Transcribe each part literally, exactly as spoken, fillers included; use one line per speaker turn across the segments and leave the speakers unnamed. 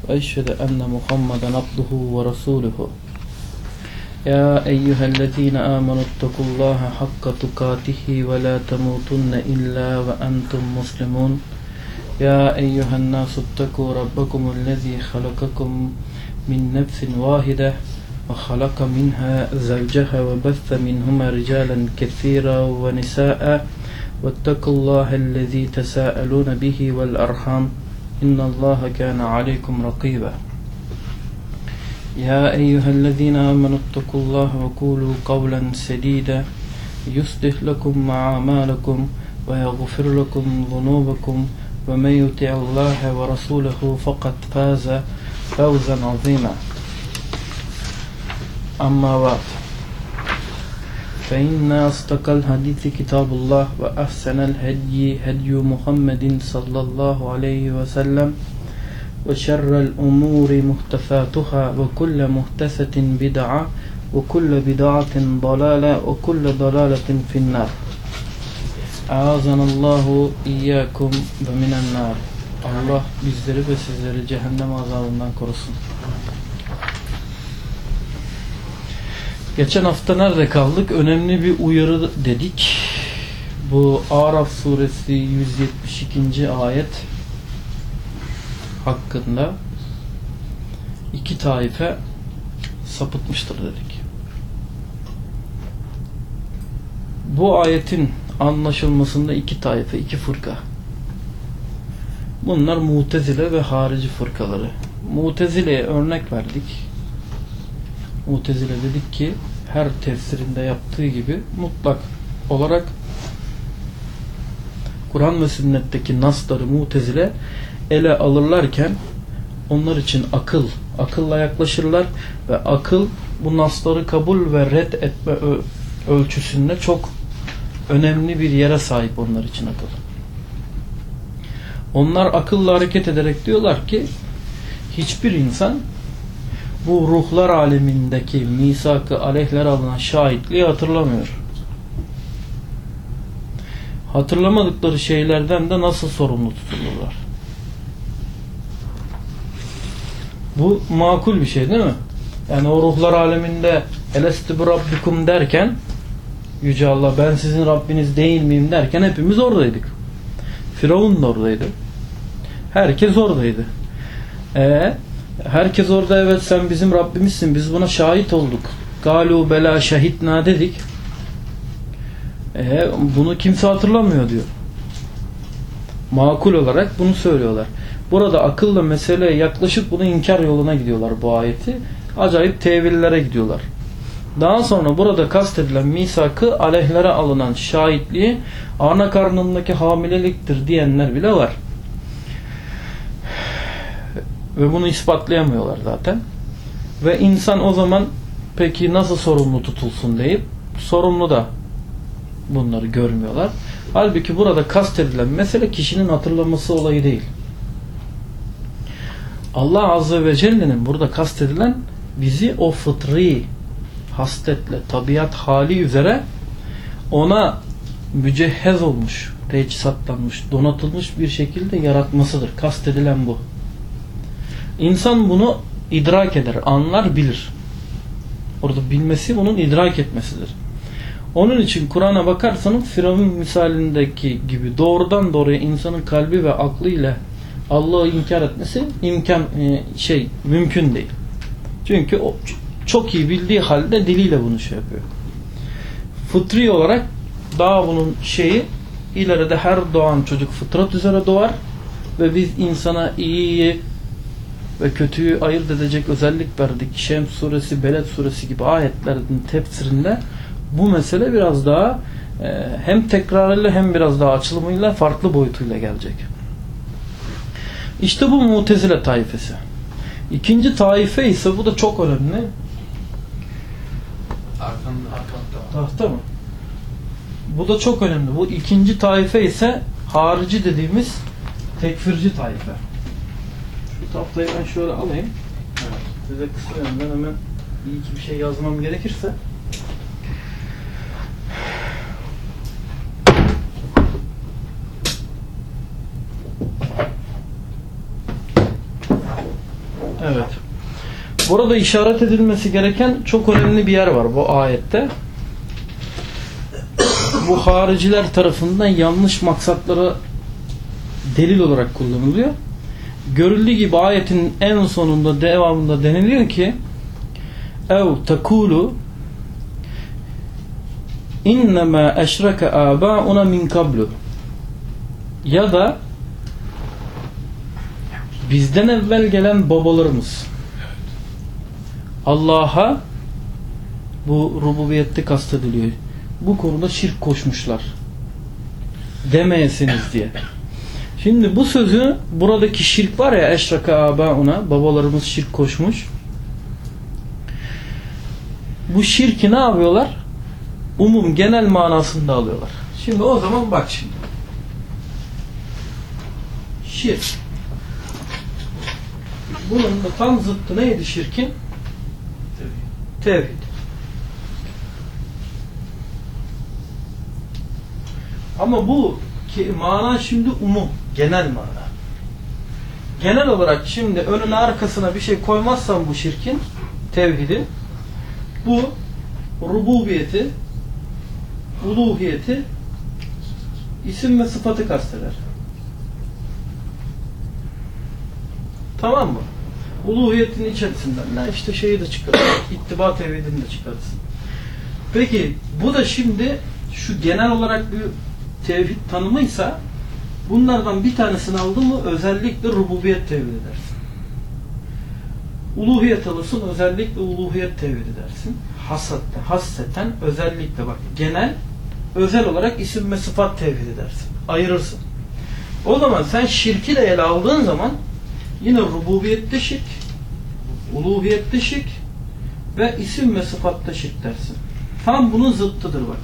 وأشهد أن محمدا عبده ورسوله يا أيها الذين آمنوا اتقوا الله حق تقاته ولا تموتن إلا وأنتم مسلمون يا أيها الناس اتقوا ربكم الذي خلقكم من نفس واحدة وخلق منها زوجها وبث منهما رجالا كثيرا ونساء واتقوا الله الذي تساءلون به والأرحام إن الله كان عليكم رقيبا يا أيها الذين آمنوا اتقوا الله وقولوا قولا سديدا يصلح لكم أعمالكم ويغفر لكم ذنوبكم ومن يطع الله ورسوله فقد فاز فوزا عظيما أما بعد فإن أصدق الحديث كتاب الله وأحسن الهدي هدي محمد صلى الله عليه وسلم وشر الأمور محدثاتها وكل محدثة بدعة وكل بدعة ضلالة وكل ضلالة في النار أعاذنا الله إياكم ومن النار. Allah bizleri ve sizleri cehennem azabından korusun. Geçen hafta nerede kaldık? Önemli bir uyarı dedik. Bu Araf suresi yüz yetmiş ikinci ayet hakkında iki taife sapıtmıştır dedik. Bu ayetin anlaşılmasında iki taife, iki fırka. Bunlar Mutezile ve harici fırkaları. Mutezile'ye örnek verdik. Mutezile dedik ki her tefsirinde yaptığı gibi mutlak olarak Kur'an ve sünnetteki nasları Mutezile ele alırlarken onlar için akıl, akılla yaklaşırlar ve akıl bu nasları kabul ve red etme ölçüsünde çok önemli bir yere sahip onlar için akıl. Onlar akılla hareket ederek diyorlar ki hiçbir insan bu ruhlar alemindeki misak-ı aleyhlere alınan şahitliği hatırlamıyor. Hatırlamadıkları şeylerden de nasıl sorumlu tutulurlar? Bu makul bir şey değil mi? Yani o ruhlar aleminde elestü bi rabbikum derken Yüce Allah ben sizin Rabbiniz değil miyim derken hepimiz oradaydık. Firavun da oradaydı. Herkes oradaydı. Eee herkes orada evet sen bizim Rabbimizsin biz buna şahit olduk. Galu bela şahitna dedik. Eee bunu kimse hatırlamıyor diyor. Makul olarak bunu söylüyorlar. Burada akılla meseleye yaklaşıp bunu inkar yoluna gidiyorlar bu ayeti. Acayip tevillere gidiyorlar. Daha sonra burada kastedilen misakı aleyhlere alınan şahitliği ana karnındaki hamileliktir diyenler bile var. Ve bunu ispatlayamıyorlar zaten. Ve insan o zaman peki nasıl sorumlu tutulsun deyip sorumlu da bunları görmüyorlar. Halbuki burada kastedilen mesele kişinin hatırlaması olayı değil. Allah Azze ve Celle'nin burada kastedilen bizi o fıtri hasletle, tabiat hali üzere ona mücehhez olmuş, teçhizatlanmış, donatılmış bir şekilde yaratmasıdır. Kastedilen bu. İnsan bunu idrak eder, anlar, bilir. Orada bilmesi bunun idrak etmesidir. Onun için Kur'an'a bakarsanız Firavun misalindeki gibi doğrudan doğruya insanın kalbi ve aklıyla Allah'ı inkar etmesi imkan şey mümkün değil. Çünkü o çok iyi bildiği halde diliyle bunu şey yapıyor. Fıtri olarak daha bunun şeyi ileride her doğan çocuk fıtrat üzere doğar ve biz insana iyiyi ve kötüyü ayırt edecek özellik verdik. Şems suresi, Beled suresi gibi ayetlerin tefsirinde bu mesele biraz daha e, hem tekrarıyla hem biraz daha açılımıyla farklı boyutuyla gelecek. İşte bu Mutezile taifesi. İkinci taife ise bu da çok önemli.
Arkanda, arkanda.
Tahta mı? Bu da çok önemli. Bu ikinci taife ise harici dediğimiz tekfirci taife. Şu tahtayı ben şöyle alayım. Evet. Size kısa yönden hemen iyi ki bir şey yazmam gerekirse. Evet. Burada işaret edilmesi gereken çok önemli bir yer var bu ayette. Bu hariciler tarafından yanlış maksatlara delil olarak kullanılıyor. Görüldüğü gibi ayetin en sonunda, devamında deniliyor ki ev tekulu innema eşreke âbâuna min kablu, ya da bizden evvel gelen babalarımız Allah'a, bu rububiyette kastediliyor, bu konuda şirk koşmuşlar demeyesiniz diye. Şimdi bu sözü, buradaki şirk var ya, eşreke âbâuna, babalarımız şirk koşmuş, bu şirki ne yapıyorlar? Umum, genel manasında alıyorlar. Şimdi o zaman bak şimdi. Şirk. Bunun da tam zıttı neydi şirkin? Tevhid. Ama bu ki, mana şimdi umum, genel mana. Genel olarak şimdi önüne arkasına bir şey koymazsan bu şirkin, tevhidin, bu rububiyeti, uluhiyeti, isim ve sıfatı kasteder. Tamam mı? Uluhiyetin içerisinden ne işte şeyi de çıkarırsın, ittiba tevhidini de çıkarırsın. Peki bu da şimdi şu genel olarak bir tevhid tanımıysa, bunlardan bir tanesini aldın mı özellikle rububiyet tevhid edersin. Uluhiyet alırsın, özellikle uluhiyet tevhid edersin. Hasatten, hasseten, özellikle bak genel, özel olarak isim ve sıfat tevhid edersin. Ayırırsın. O zaman sen şirki de ele aldığın zaman yine rububiyette şirk, uluhiyette şirk ve isim ve sıfatta şirk dersin. Tam bunun zıttıdır bak.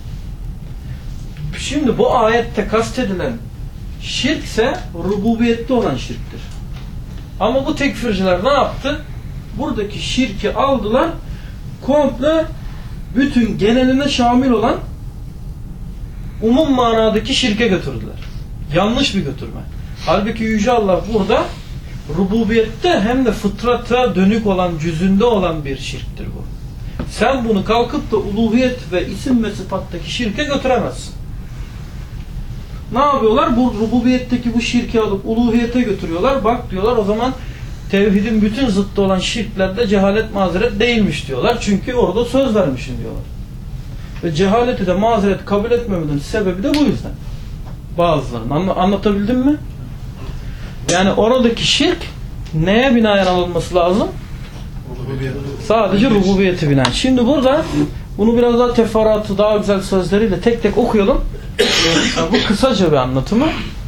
Şimdi bu ayette kastedilen şirkse rububiyette olan şirktir. Ama bu tekfirciler ne yaptı? Buradaki şirki aldılar, komple bütün geneline şamil olan umum manadaki şirke götürdüler. Yanlış bir götürme. Halbuki Yüce Allah burada rububiyette hem de fıtrata dönük olan, cüzünde olan bir şirktir bu. Sen bunu kalkıp da uluhiyet ve isim ve sıfattaki şirke götüremezsin. Ne yapıyorlar? Bu rububiyetteki bu şirki alıp uluhiyete götürüyorlar. Bak diyorlar, o zaman tevhidin bütün zıttı olan şirklerde cehalet mazeret değilmiş diyorlar. Çünkü orada söz vermişsin diyorlar. Ve cehaleti de mazeret kabul etmemenin sebebi de bu yüzden. Bazılarının. Anla, anlatabildim mi? Yani oradaki şirk neye binaen alınması lazım? Rububiyet. Sadece rububiyeti binaen. Şimdi burada bunu biraz daha teferruatı, daha güzel sözleriyle tek tek okuyalım. Yani bu kısaca bir anlatımı.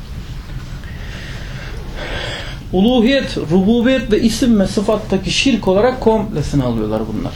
Uluhiyet, rububiyet ve isim ve sıfattaki şirk olarak komplesini alıyorlar bunlar.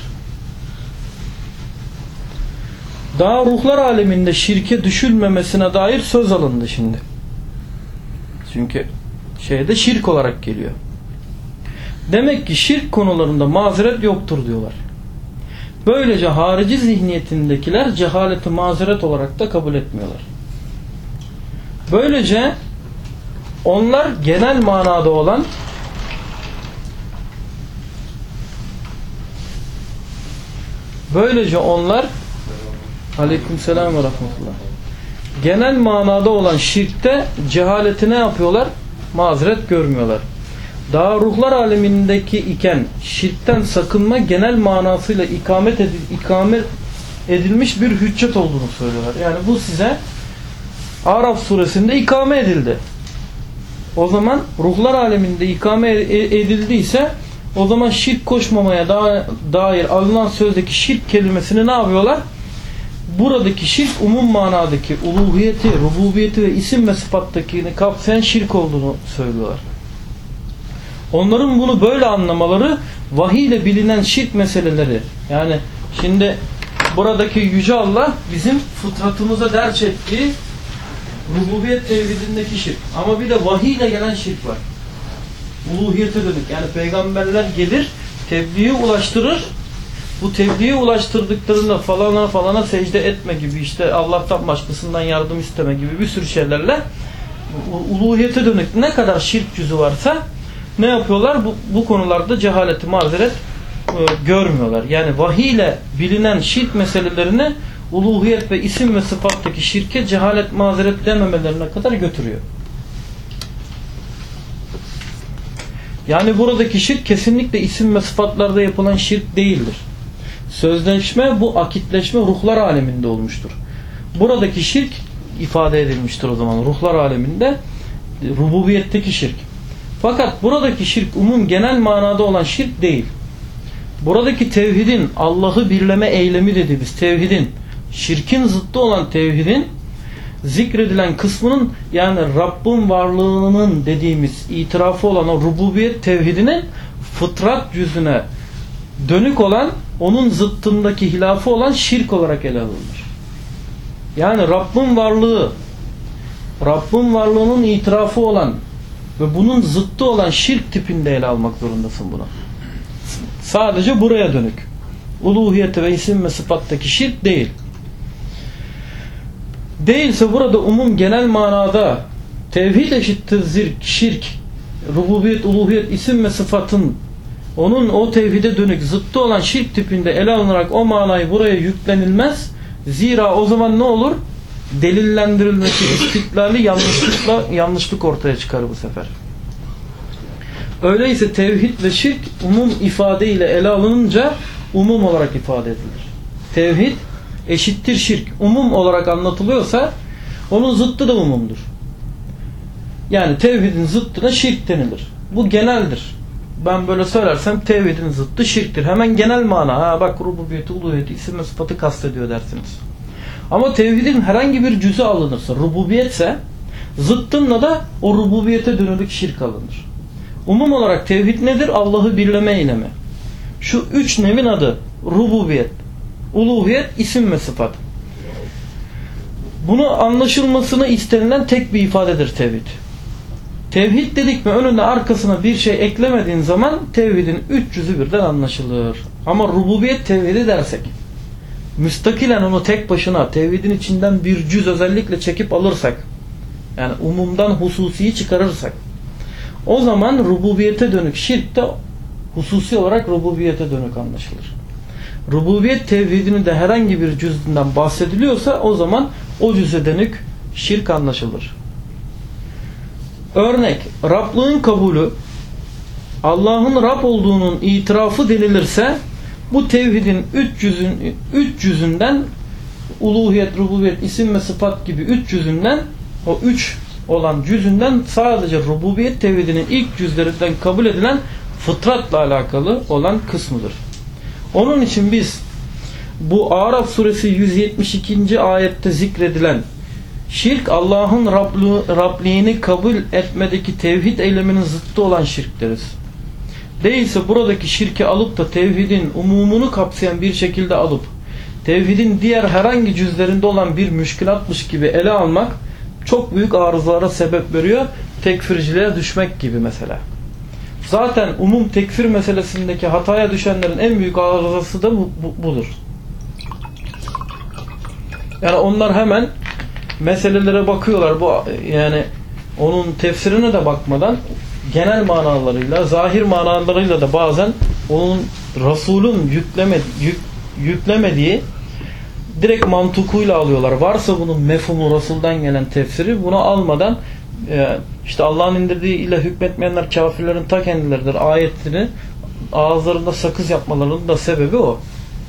Daha ruhlar aleminde şirke düşülmemesine dair söz alındı şimdi. Çünkü şeyde şirk olarak geliyor. Demek ki şirk konularında mazeret yoktur diyorlar. Böylece harici zihniyetindekiler cehaleti mazeret olarak da kabul etmiyorlar. Böylece onlar genel manada olan böylece onlar aleykümselam ve rahmetullah, genel manada olan şirkte cehaleti ne yapıyorlar? Mazeret görmüyorlar. Daha ruhlar alemindeki iken şirkten sakınma genel manasıyla ikamet, edil, ikamet edilmiş bir hüccet olduğunu söylüyorlar. Yani bu size Araf suresinde ikame edildi. O zaman ruhlar aleminde ikame edildiyse o zaman şirk koşmamaya dair alınan sözdeki şirk kelimesini ne yapıyorlar? Buradaki şirk umum manadaki uluhiyeti, rububiyeti ve isim ve sıfattakini kapsayan şirk olduğunu söylüyorlar. Onların bunu böyle anlamaları vahiy ile bilinen şirk meseleleri. Yani şimdi buradaki Yüce Allah bizim fıtratımıza derç ettiği rububiyet tevhidindeki şirk. Ama bir de vahiy ile gelen şirk var. Uluhiyete dönük. Yani peygamberler gelir, tebliği ulaştırır. Bu tebliği ulaştırdıklarında falana falana secde etme gibi, işte Allah'tan başkasından yardım isteme gibi bir sürü şeylerle uluhiyete dönük ne kadar şirk cüzü varsa ne yapıyorlar? Bu, bu konularda cehaleti mazeret e, görmüyorlar. Yani vahiy ile bilinen şirk meselelerini uluhiyet ve isim ve sıfattaki şirke cehalet mazeret dememelerine kadar götürüyor. Yani buradaki şirk kesinlikle isim ve sıfatlarda yapılan şirk değildir. Sözleşme, bu akitleşme ruhlar aleminde olmuştur. Buradaki şirk ifade edilmiştir o zaman ruhlar aleminde, rububiyetteki şirk. Fakat buradaki şirk umum genel manada olan şirk değil. Buradaki tevhidin, Allah'ı birleme eylemi dediğimiz tevhidin, şirkin zıttı olan tevhidin zikredilen kısmının, yani Rabbin varlığının dediğimiz itirafı olan o rububiyet tevhidinin fıtrat yüzüne dönük olan, onun zıttındaki hilafı olan şirk olarak ele alınır. Yani Rabbin varlığı, Rabbin varlığının itirafı olan ve bunun zıttı olan şirk tipinde ele almak zorundasın bunu. Sadece buraya dönük. Uluhiyete ve isim ve sıfattaki şirk değil. Değilse burada umum genel manada tevhid eşittir zirk, şirk, rububiyet, uluhiyet, isim ve sıfatın onun o tevhide dönük zıttı olan şirk tipinde ele alınarak o manayı buraya yüklenilmez. Zira o zaman ne olur? Delillendirilmesi, istiklali yanlışlıkla, yanlışlık ortaya çıkar bu sefer. Öyleyse tevhid ve şirk umum ifadeyle ele alınınca umum olarak ifade edilir. Tevhid eşittir şirk umum olarak anlatılıyorsa onun zıttı da umumdur. Yani tevhidin zıttına şirk denilir. Bu geneldir. Ben böyle söylersem tevhidin zıttı şirktir. Hemen genel mana. Ha bak rububiyeti, uluhiyeti, isim ve sıfatı kastediyor dersiniz. Ama tevhidin herhangi bir cüzü alınırsa, rububiyetse zıttınla da o rububiyete dönülük şirk alınır. Umum olarak tevhid nedir? Allah'ı birleme eylemi. Şu üç nevin adı rububiyet, uluhiyet, isim ve sıfat. Bunu anlaşılmasını istenilen tek bir ifadedir tevhid. Tevhid dedik mi önüne arkasına bir şey eklemediğin zaman tevhidin üç yüzü birden anlaşılır. Ama rububiyet tevhidi dersek, müstakilen onu tek başına tevhidin içinden bir cüz özellikle çekip alırsak, yani umumdan hususiyi çıkarırsak, o zaman rububiyete dönük şirk de hususi olarak rububiyete dönük anlaşılır. Rububiyet tevhidinin de herhangi bir cüzünden bahsediliyorsa o zaman o cüze dönük şirk anlaşılır. Örnek, Rablığın kabulü, Allah'ın Rab olduğunun itirafı denilirse bu tevhidin üç yüzün, üç yüzünden uluhiyet, rububiyet, isim ve sıfat gibi üç yüzünden, o üç olan cüzünden sadece rububiyet tevhidinin ilk cüzlerinden kabul edilen fıtratla alakalı olan kısmıdır. Onun için biz bu Araf suresi yüz yetmiş ikinci ayette zikredilen şirk, Allah'ın Rabliğini kabul etmedeki tevhid eyleminin zıttı olan şirk deriz. Değilse buradaki şirki alıp da tevhidin umumunu kapsayan bir şekilde alıp tevhidin diğer herhangi cüzlerinde olan bir müşkilatmış gibi ele almak çok büyük arızalara sebep veriyor. Tekfirciliğe düşmek gibi mesela. Zaten umum tekfir meselesindeki hataya düşenlerin en büyük arızası da bu, bu, budur. Yani onlar hemen meselelere bakıyorlar. Bu yani onun tefsirine de bakmadan genel manalarıyla, zahir manalarıyla da bazen onun Resul'ün yükleme, yük, yüklemediği direkt mantukuyla alıyorlar. Varsa bunun mefhumu Resul'den gelen tefsiri, bunu almadan e, işte Allah'ın indirdiği ile hükmetmeyenler kafirlerin ta kendileridir ayetini ağızlarında sakız yapmalarının da sebebi o.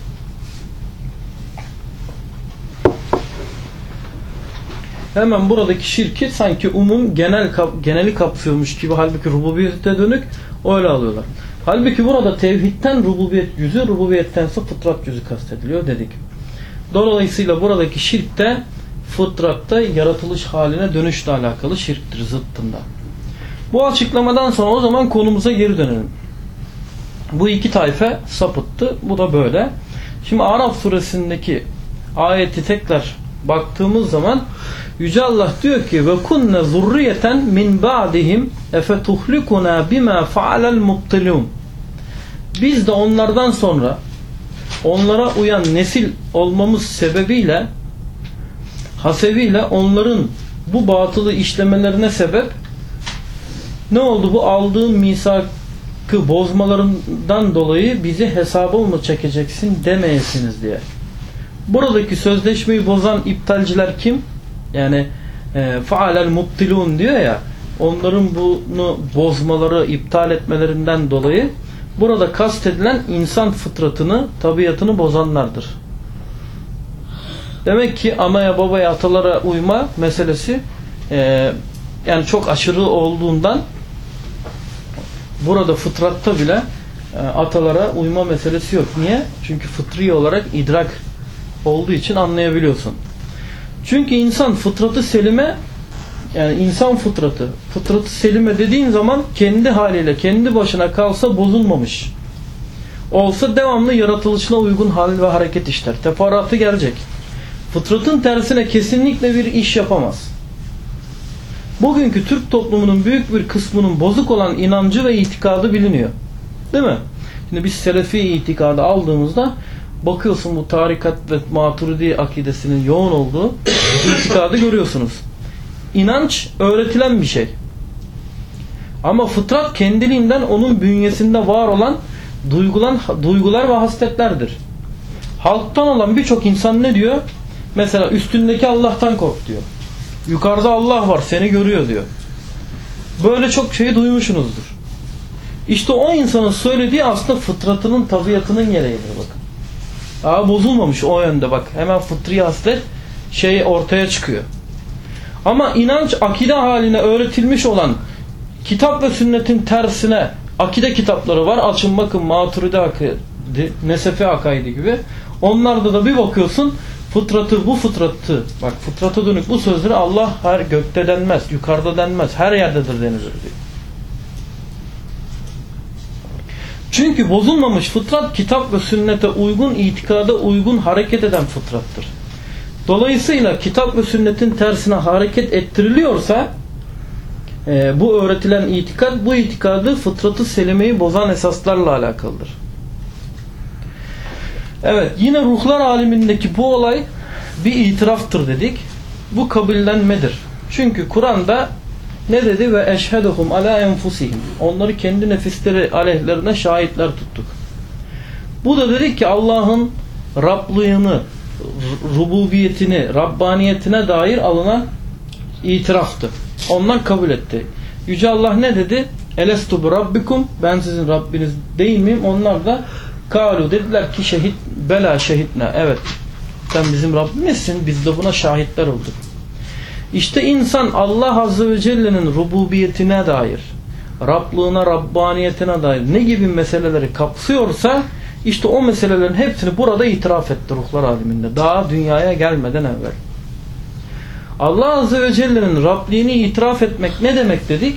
Hemen buradaki şirki sanki umum genel geneli kapsıyormuş gibi, halbuki rububiyete dönük öyle alıyorlar. Halbuki burada tevhidten rububiyet yüzü, rububiyettense fıtrat yüzü kastediliyor dedik. Dolayısıyla buradaki şirk de fıtratta yaratılış haline dönüşle alakalı şirktir, zıttında. Bu açıklamadan sonra o zaman konumuza geri dönelim. Bu iki tayfe sapıttı. Bu da böyle. Şimdi Araf suresindeki ayeti tekrar baktığımız zaman Yüce Allah diyor ki ve kunne zurriyeten min ba'dihim efetuhlikuna bima fa'alel mubtilun. Biz de onlardan sonra onlara uyan nesil olmamız sebebiyle, hasebiyle onların bu batılı işlemelerine sebep Ne oldu? Bu aldığın misakı bozmalarından dolayı bizi hesaba mı çekeceksin demeyesiniz diye. Buradaki sözleşmeyi bozan iptalciler kim? Yani e, faalel mubtilun diyor ya, onların bunu bozmaları, iptal etmelerinden dolayı burada kastedilen insan fıtratını, tabiatını bozanlardır. Demek ki anaya, babaya, atalara uyma meselesi e, yani çok aşırı olduğundan burada fıtratta bile e, atalara uyma meselesi yok. Niye? Çünkü fıtri olarak idrak olduğu için anlayabiliyorsun. Çünkü insan fıtratı selime, yani insan fıtratı, fıtratı selime dediğin zaman kendi haliyle, kendi başına kalsa bozulmamış olsa devamlı yaratılışına uygun hal ve hareket işler. Teferruatı gelecek. Fıtratın tersine kesinlikle bir iş yapamaz. Bugünkü Türk toplumunun büyük bir kısmının bozuk olan inancı ve itikadı biliniyor. Değil mi? Şimdi biz Selefi itikadı aldığımızda bakıyorsun bu tarikat ve Maturidi akidesinin yoğun olduğu itikadı görüyorsunuz. İnanç öğretilen bir şey. Ama fıtrat kendiliğinden onun bünyesinde var olan duygular, duygular ve hasletlerdir. Halktan olan birçok insan ne diyor? Mesela üstündeki Allah'tan kork diyor. Yukarıda Allah var, seni görüyor diyor. Böyle çok şeyi duymuşsunuzdur. İşte o insanın söylediği aslında fıtratının, tabiatının gereğidir bakın. Daha bozulmamış o yönde bak. Hemen fıtri haslet şey ortaya çıkıyor. Ama inanç akide haline öğretilmiş olan kitap ve sünnetin tersine akide kitapları var. Açın bakın Maturidi akidi, Nesefi akaidi gibi. Onlarda da bir bakıyorsun fıtratı, bu fıtratı, bak fıtrata dönük bu sözleri Allah her gökte denmez, yukarıda denmez, her yerdedir denilir diyor. Çünkü bozulmamış fıtrat kitap ve sünnete uygun, itikada uygun hareket eden fıtrattır. Dolayısıyla kitap ve sünnetin tersine hareket ettiriliyorsa e, bu öğretilen itikat, bu itikadı fıtratı selimeyi bozan esaslarla alakalıdır. Evet, yine ruhlar alemindeki bu olay bir itiraftır dedik. Bu kabullenmedir. Çünkü Kur'an'da ne dedi? Ve eşheduhum ala enfusihim. Onları kendi nefisleri aleyhlerine şahitler tuttuk. Bu da dedik ki Allah'ın Rablığını, rububiyetini, Rabbaniyetine dair alınan itiraftı. Onlar kabul etti. Yüce Allah ne dedi? Elestu bi rabbikum, ben sizin Rabbiniz değil miyim? Onlar da kalu dediler ki şehit, bela şehitna, evet sen bizim Rabbimizsin, biz de buna şahitler olduk. İşte insan Allah Azze ve Celle'nin rububiyetine dair, Rablığına, Rabbaniyetine dair ne gibi meseleleri kapsıyorsa işte o meselelerin hepsini burada itiraf etti ruhlar aleminde. Daha dünyaya gelmeden evvel. Allah Azze ve Celle'nin Rabliğini itiraf etmek ne demek dedik?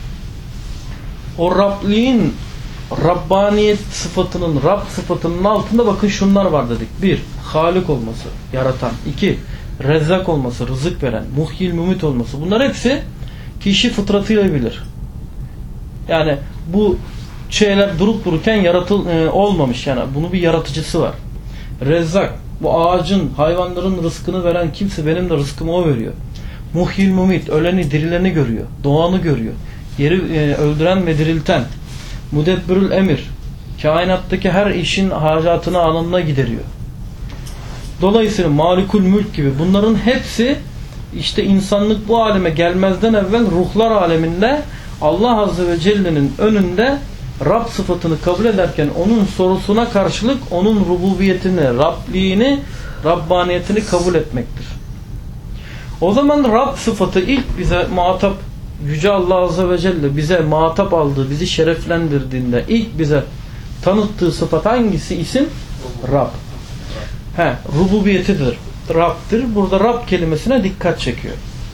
O Rabliğin, Rabbaniyet sıfatının, Rab sıfatının altında bakın şunlar var dedik. Bir, Halik olması, yaratan. İki, Rezzak olması, rızık veren. Muhyil mümit olması. Bunlar hepsi kişi fıtratıyla bilir. Yani bu şeyler durup dururken yaratıl e, olmamış yani. Bunun bir yaratıcısı var. Rezzak, bu ağacın, hayvanların rızkını veren kimse, benim de rızkımı o veriyor. Muhyil mümit, öleni, dirileni görüyor. Doğanı görüyor. Yeri e, öldüren ve dirilten. Mudebbirül emir, kainattaki her işin hacatını anında gideriyor. Dolayısıyla Malikul Mülk gibi bunların hepsi işte insanlık bu aleme gelmezden evvel ruhlar aleminde Allah Azze ve Celle'nin önünde Rab sıfatını kabul ederken onun sorusuna karşılık onun rububiyetini, Rabliğini, Rabbaniyetini kabul etmektir. O zaman Rab sıfatı ilk bize muhatap, Yüce Allah Azze ve Celle bize muhatap aldığı, bizi şereflendirdiğinde ilk bize tanıttığı sıfat hangisi? İsim? Rab. He, rububiyetidir. Rab'dir. Burada Rab kelimesine dikkat çekiyor.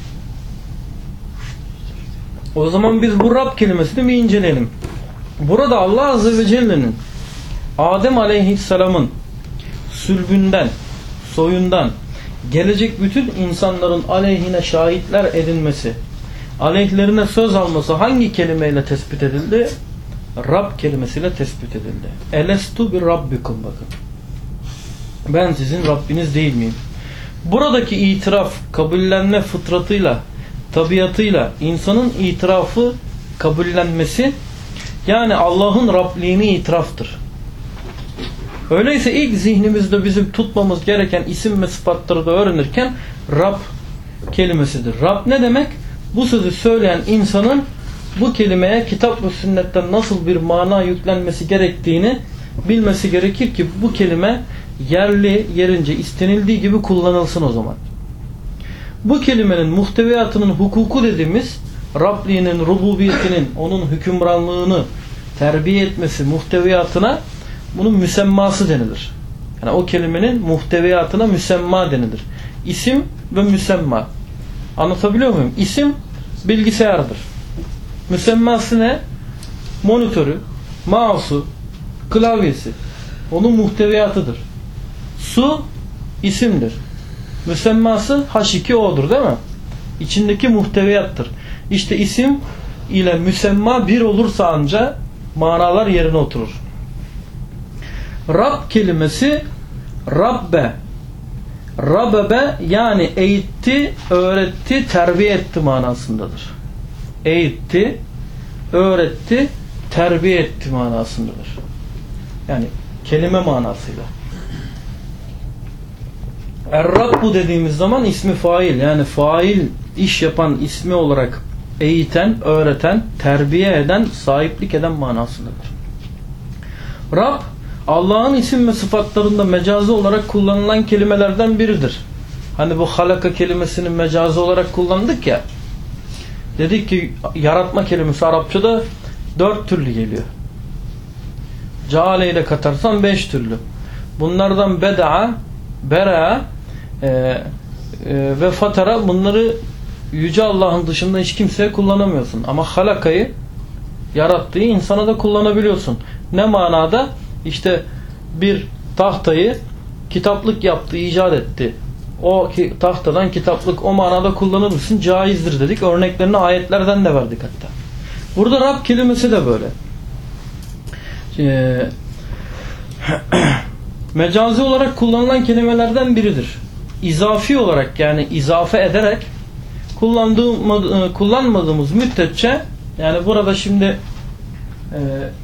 O zaman biz bu Rab kelimesini bir inceleyelim. Burada Allah Azze ve Celle'nin Adem Aleyhisselam'ın sülbünden, soyundan gelecek bütün insanların aleyhine şahitler edinmesi, aleyhlerine söz alması hangi kelimeyle tespit edildi? Rab kelimesiyle tespit edildi. Elestu bir Rabbikum, bakın. Ben sizin Rabbiniz değil miyim? Buradaki itiraf, kabullenme fıtratıyla, tabiatıyla insanın itirafı kabullenmesi, yani Allah'ın Rabliğini itiraftır. Öyleyse ilk zihnimizde bizim tutmamız gereken isim ve sıfatları da öğrenirken Rab kelimesidir. Rab ne demek? Bu sözü söyleyen insanın bu kelimeye kitap ve sünnetten nasıl bir mana yüklenmesi gerektiğini bilmesi gerekir ki bu kelime yerli yerince istenildiği gibi kullanılsın o zaman. Bu kelimenin muhteviyatının hukuku dediğimiz Rabliğinin, rububiyetinin, onun hükümranlığını terbiye etmesi muhteviyatına bunun müsemması denilir. Yani o kelimenin muhteviyatına müsemma denilir. İsim ve müsemma. Anlatabiliyor muyum? İsim bilgisayardır. Müsemması ne? Monitörü, mouse'u, klavyesi. Onun muhteviyatıdır. Su isimdir. Müsemması H iki O'dur değil mi? İçindeki muhteviyattır. İşte isim ile müsemma bir olursa anca manalar yerine oturur. Rab kelimesi Rabbe, Rabbe yani eğitti, öğretti, terbiye etti manasındadır. Eğitti, öğretti, terbiye etti manasındadır. Yani kelime manasıyla. Er-Rabbu dediğimiz zaman ismi fail, yani fail iş yapan ismi olarak eğiten, öğreten, terbiye eden, sahiplik eden manasındadır. Rab Allah'ın isim ve sıfatlarında mecazi olarak kullanılan kelimelerden biridir. Hani bu halaka kelimesinin mecazi olarak kullandık ya. Dedik ki yaratma kelimesi Arapçada dört türlü geliyor. Ceale ile katarsan beş türlü. Bunlardan beda'a, bera'a e, e, ve fatara, bunları Yüce Allah'ın dışında hiç kimseye kullanamıyorsun. Ama halakayı, yarattığı insana da kullanabiliyorsun. Ne manada? İşte bir tahtayı kitaplık yaptı, icat etti. O ki, tahtadan kitaplık o manada kullanılmışsın, caizdir dedik. Örneklerini ayetlerden de verdik hatta. Burada Rab kelimesi de böyle. Ee, mecazi olarak kullanılan kelimelerden biridir. İzafi olarak, yani izafe ederek kullandığımız, kullanmadığımız müddetçe, yani burada şimdi e,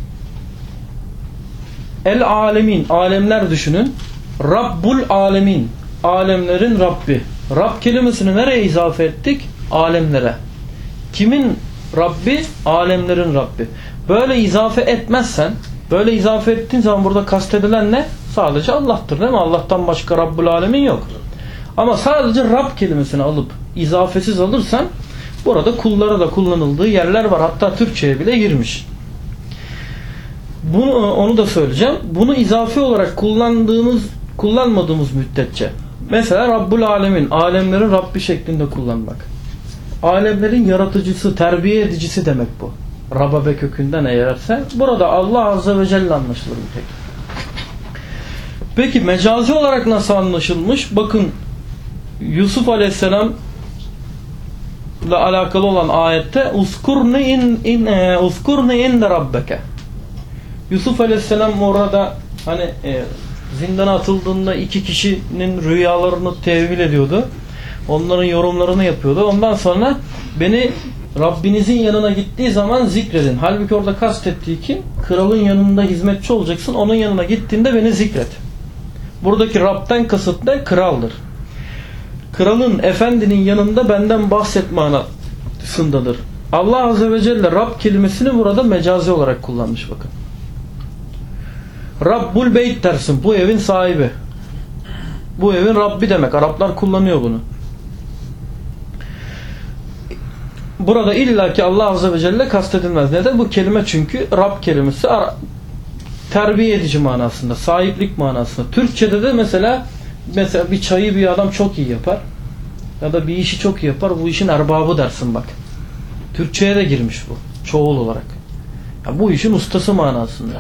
el alemin, alemler düşünün. Rabbul alemin, alemlerin Rabbi. Rab kelimesini nereye izafe ettik? Alemlere. Kimin Rabbi? Alemlerin Rabbi. Böyle izafe etmezsen, böyle izafe ettiğin zaman burada kastedilen ne? Sadece Allah'tır değil mi? Allah'tan başka Rabbul alemin yok. Ama sadece Rab kelimesini alıp izafesiz alırsan, burada kullara da kullanıldığı yerler var. Hatta Türkçe'ye bile girmiş. Bunu, onu da söyleyeceğim. Bunu izafi olarak kullandığımız, kullanmadığımız müddetçe, mesela Rabbul alemin, alemlerin Rabbi şeklinde kullanmak. Alemlerin yaratıcısı, terbiye edicisi demek bu. Rababe kökünden eğerse burada Allah Azze ve Celle anlaşılır bir tek. Peki mecazi olarak nasıl anlaşılmış? Bakın Yusuf Aleyhisselam ile alakalı olan ayette uskurni in in e, uskurni inde rabbeke. Yusuf Aleyhisselam orada hani e, zindana atıldığında iki kişinin rüyalarını tevil ediyordu. Onların yorumlarını yapıyordu. Ondan sonra beni Rabbinizin yanına gittiği zaman zikredin. Halbuki orada kastettiği kim? Kralın yanında hizmetçi olacaksın. Onun yanına gittiğinde beni zikret. Buradaki Rab'den kasıt ne? Kraldır. Kralın, efendinin yanında benden bahset manasındadır. Allah Azze ve Celle Rab kelimesini burada mecazi olarak kullanmış bakın. Rabbul Beyt dersin. Bu evin sahibi. Bu evin Rabbi demek. Araplar kullanıyor bunu. Burada illaki Allah Azze ve Celle kastedilmez. Neden? Bu kelime çünkü Rab kelimesi terbiye edici manasında, sahiplik manasında. Türkçe'de de mesela mesela bir çayı bir adam çok iyi yapar ya da bir işi çok iyi yapar. Bu işin erbabı dersin bak. Türkçe'ye de girmiş bu. Çoğul olarak. Ya bu işin ustası manasında.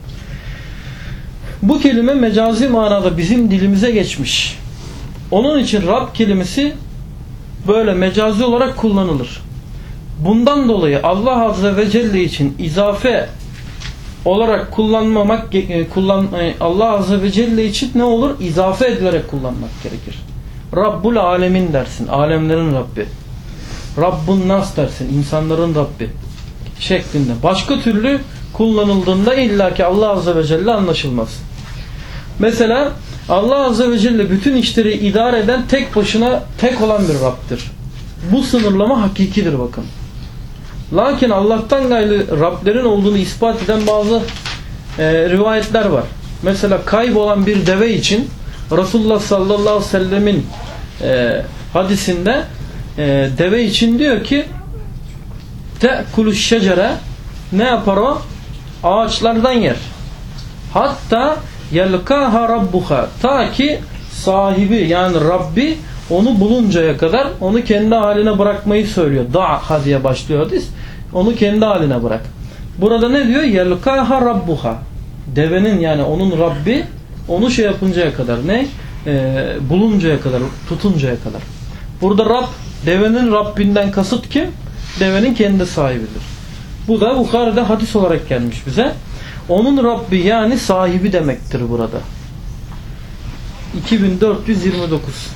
Bu kelime mecazi manada bizim dilimize geçmiş. Onun için Rab kelimesi böyle mecazi olarak kullanılır. Bundan dolayı Allah Azze ve Celle için izafe olarak kullanmamak, kullan, Allah Azze ve Celle için ne olur? İzafe edilerek kullanmak gerekir. Rabbul alemin dersin. Alemlerin Rabbi. Rabbun nas dersin. İnsanların Rabbi. şeklinde. Başka türlü kullanıldığında illaki Allah Azze ve Celle anlaşılmaz. Mesela Allah Azze ve Celle bütün işleri idare eden, tek başına tek olan bir Rabb'tir. Bu sınırlama hakikidir bakın. Lakin Allah'tan gayrı Rablerin olduğunu ispat eden bazı e, rivayetler var. Mesela kaybolan bir deve için Resulullah sallallahu aleyhi ve sellemin e, hadisinde e, deve için diyor ki te'kulu şecere, ne yapar o? Ağaçlardan yer. Hatta yelkaha rabbuha, ta ki sahibi yani Rabbi onu buluncaya kadar onu kendi haline bırakmayı söylüyor. Da'ha diye başlıyor hadis. Onu kendi haline bırak. Burada ne diyor? Yelkaha rabbuha. Devenin yani onun Rabbi onu şey yapıncaya kadar, ne? Ee, buluncaya kadar, tutuncaya kadar. Burada Rab, devenin Rabbinden kasıt kim? Devenin kendi sahibidir. Bu da Bukhari'de hadis olarak gelmiş bize. Onun Rabbi yani sahibi demektir burada. iki bin dört yüz yirmi dokuz.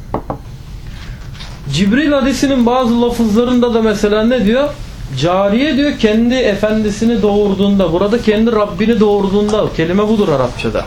Cibril hadisinin bazı lafızlarında da mesela ne diyor? Cariye diyor kendi efendisini doğurduğunda, burada kendi Rabbini doğurduğunda, kelime budur Arapçada.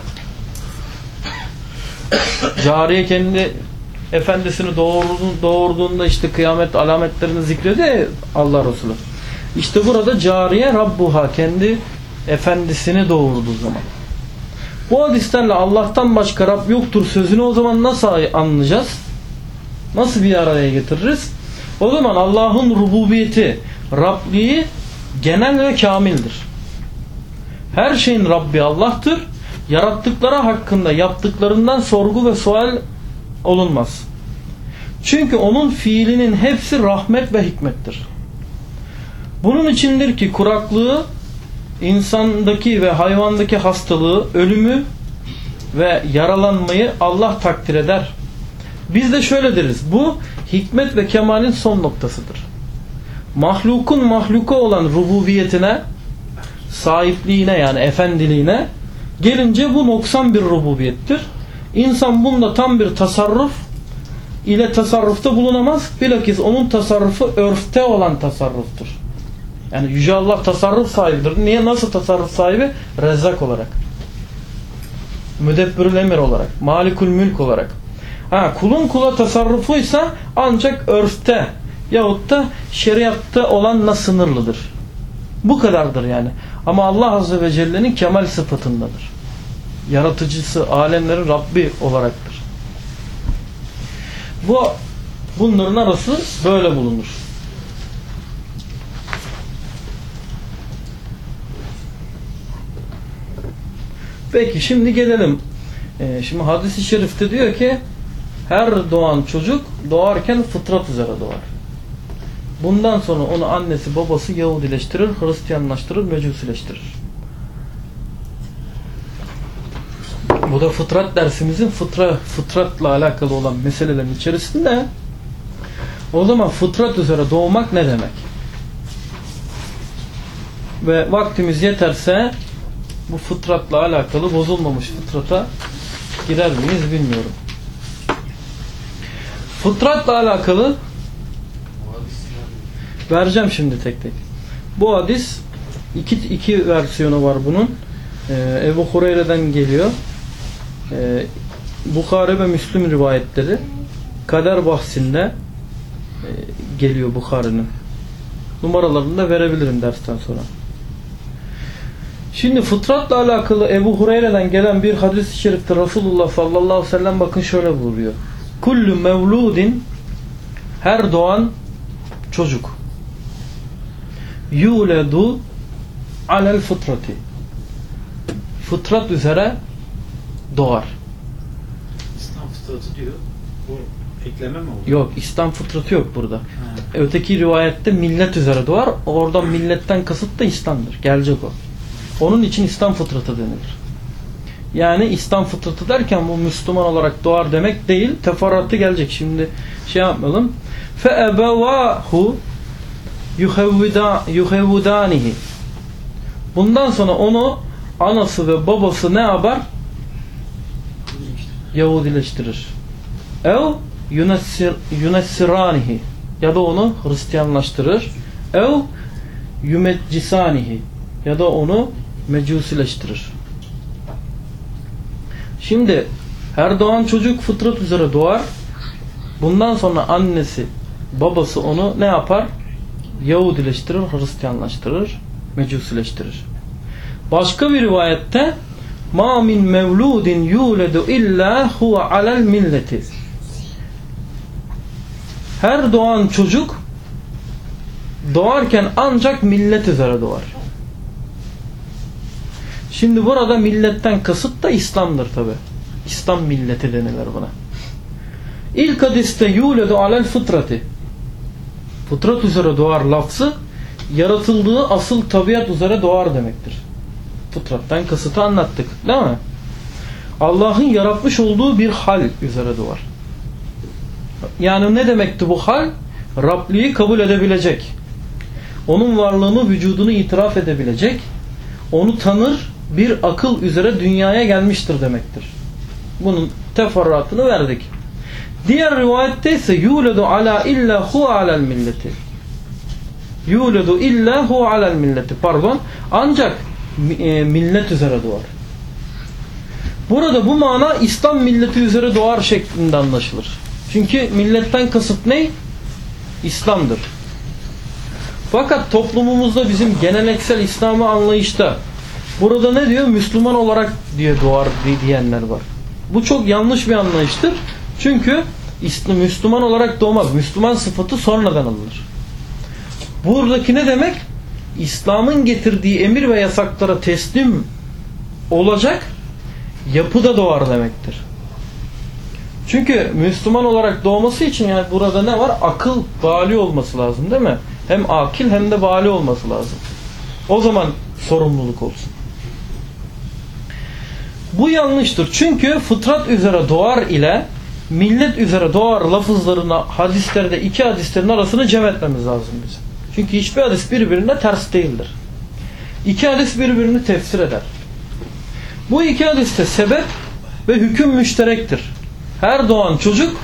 Cariye kendi efendisini doğurduğunda işte kıyamet alametlerini zikrediyor Allah Resulü. İşte burada cariye Rabbuha, kendi efendisini doğurduğu zaman. Bu hadislerle Allah'tan başka Rab yoktur sözünü o zaman nasıl anlayacağız? Nasıl bir araya getiririz? O zaman Allah'ın rububiyeti, Rabliği genel ve kamildir. Her şeyin Rabbi Allah'tır. Yarattıkları hakkında yaptıklarından sorgu ve sual olunmaz. Çünkü onun fiilinin hepsi rahmet ve hikmettir. Bunun içindir ki kuraklığı, insandaki ve hayvandaki hastalığı, ölümü ve yaralanmayı Allah takdir eder. Biz de şöyle deriz: bu hikmet ve kemalin son noktasıdır. Mahlukun mahluka olan rububiyetine, sahipliğine yani efendiliğine gelince bu noksan bir rububiyettir. İnsan bunda tam bir tasarruf ile tasarrufta bulunamaz. Bilakis onun tasarrufu örfte olan tasarruftur. Yani Yüce Allah tasarruf sahibidir. Niye? Nasıl tasarruf sahibi? Rezzak olarak. Müdebbirül emir olarak. Malikul mülk olarak. Ha, kulun kula tasarrufuysa ancak örfte yahut da şeriatta olanla sınırlıdır. Bu kadardır yani. Ama Allah Azze ve Celle'nin kemal sıfatındadır. Yaratıcısı, alemlerin Rabbi olaraktır. Bu, bunların arası böyle bulunur. Peki şimdi gelelim. Ee, şimdi hadis-i şerifte diyor ki her doğan çocuk doğarken fıtrat üzere doğar. Bundan sonra onu annesi babası Yahudileştirir, Hristiyanlaştırır, Mecusileştirir. Bu da fıtrat dersimizin fıtra, fıtratla alakalı olan meselelerin içerisinde. O zaman fıtrat üzere doğmak ne demek? Ve vaktimiz yeterse bu fıtratla alakalı bozulmamış fıtrata girer miyiz bilmiyorum. Fıtratla alakalı vereceğim şimdi tek tek. Bu hadis iki, iki versiyonu var bunun. Ee, Ebu Hureyre'den geliyor. Ee, Bukhari ve Müslüm rivayetleri. Kader bahsinde e, geliyor Bukhari'nin. Numaralarını da verebilirim dersten sonra. Şimdi fıtratla alakalı Ebu Hureyre'den gelen bir hadis-i şerifte Resulullah sallallahu aleyhi ve sellem bakın şöyle buyuruyor. Kullu mevludin, her doğan çocuk, yuledu alel fıtrati, fıtrat üzere doğar.
İslam fıtratı diyor. Bu ekleme mi oldu?
Yok, İslam fıtratı yok burada.
Ha.
Öteki rivayette millet üzere doğar. Oradan milletten kasıt da İslam'dır. Gelecek o. Onun için İslam fıtratı denilir. Yani İslam fıtratı derken bu Müslüman olarak doğar demek değil. Teferruatı gelecek. Şimdi şey yapmayalım. فَاَبَوَاهُ يُخَوِّدَانِهِ. Bundan sonra onu anası ve babası ne yapar? Yahudileştirir. ev yunessiranihi, ya da onu Hristiyanlaştırır. ev yumeccisanihi ya da onu mecusileştirir. Şimdi her doğan çocuk fıtrat üzere doğar. Bundan sonra annesi, babası onu ne yapar? Yahudileştirir, Hristiyanlaştırır, mecusileştirir. Başka bir rivayette ma min mevludin yuledu illa huve alel milleti. Her doğan çocuk doğarken ancak millet üzere doğar. Şimdi burada milletten kasıt da İslam'dır tabi. İslam milleti denilir buna. İlk hadiste yuledu alel fıtrati. Fıtrat üzere doğar lafzı yaratıldığı asıl tabiat üzere doğar demektir. Fıtrattan kasıtı anlattık, değil mi? Allah'ın yaratmış olduğu bir hal üzere doğar. Yani ne demekti bu hal? Rabliği kabul edebilecek. Onun varlığını, vücudunu itiraf edebilecek. Onu tanır, bir akıl üzere dünyaya gelmiştir demektir. Bunun teferruatını verdik. Diğer rivayette ise yuledu ala illa hu alel milleti. Yuledu illa hu alel milleti. Pardon. Ancak e, millet üzere doğar. Burada bu mana İslam milleti üzere doğar şeklinde anlaşılır. Çünkü milletten kasıt ne? İslam'dır. Fakat toplumumuzda bizim geleneksel İslam'ı anlayışta burada ne diyor? Müslüman olarak diye doğar diyenler var. Bu çok yanlış bir anlayıştır. Çünkü Müslüman olarak doğmaz. Müslüman sıfatı sonradan alınır. Buradaki ne demek? İslam'ın getirdiği emir ve yasaklara teslim olacak yapıda doğar demektir. Çünkü Müslüman olarak doğması için yani burada ne var? Akıl bali olması lazım, değil mi? Hem akil hem de bali olması lazım. O zaman sorumluluk olsun. Bu yanlıştır. Çünkü fıtrat üzere doğar ile millet üzere doğar lafızlarına hadislerde iki hadislerin arasını cem etmemiz lazım bizim. Çünkü hiçbir hadis birbirine ters değildir. İki hadis birbirini tefsir eder. Bu iki hadiste sebep ve hüküm müşterektir. Her doğan çocuk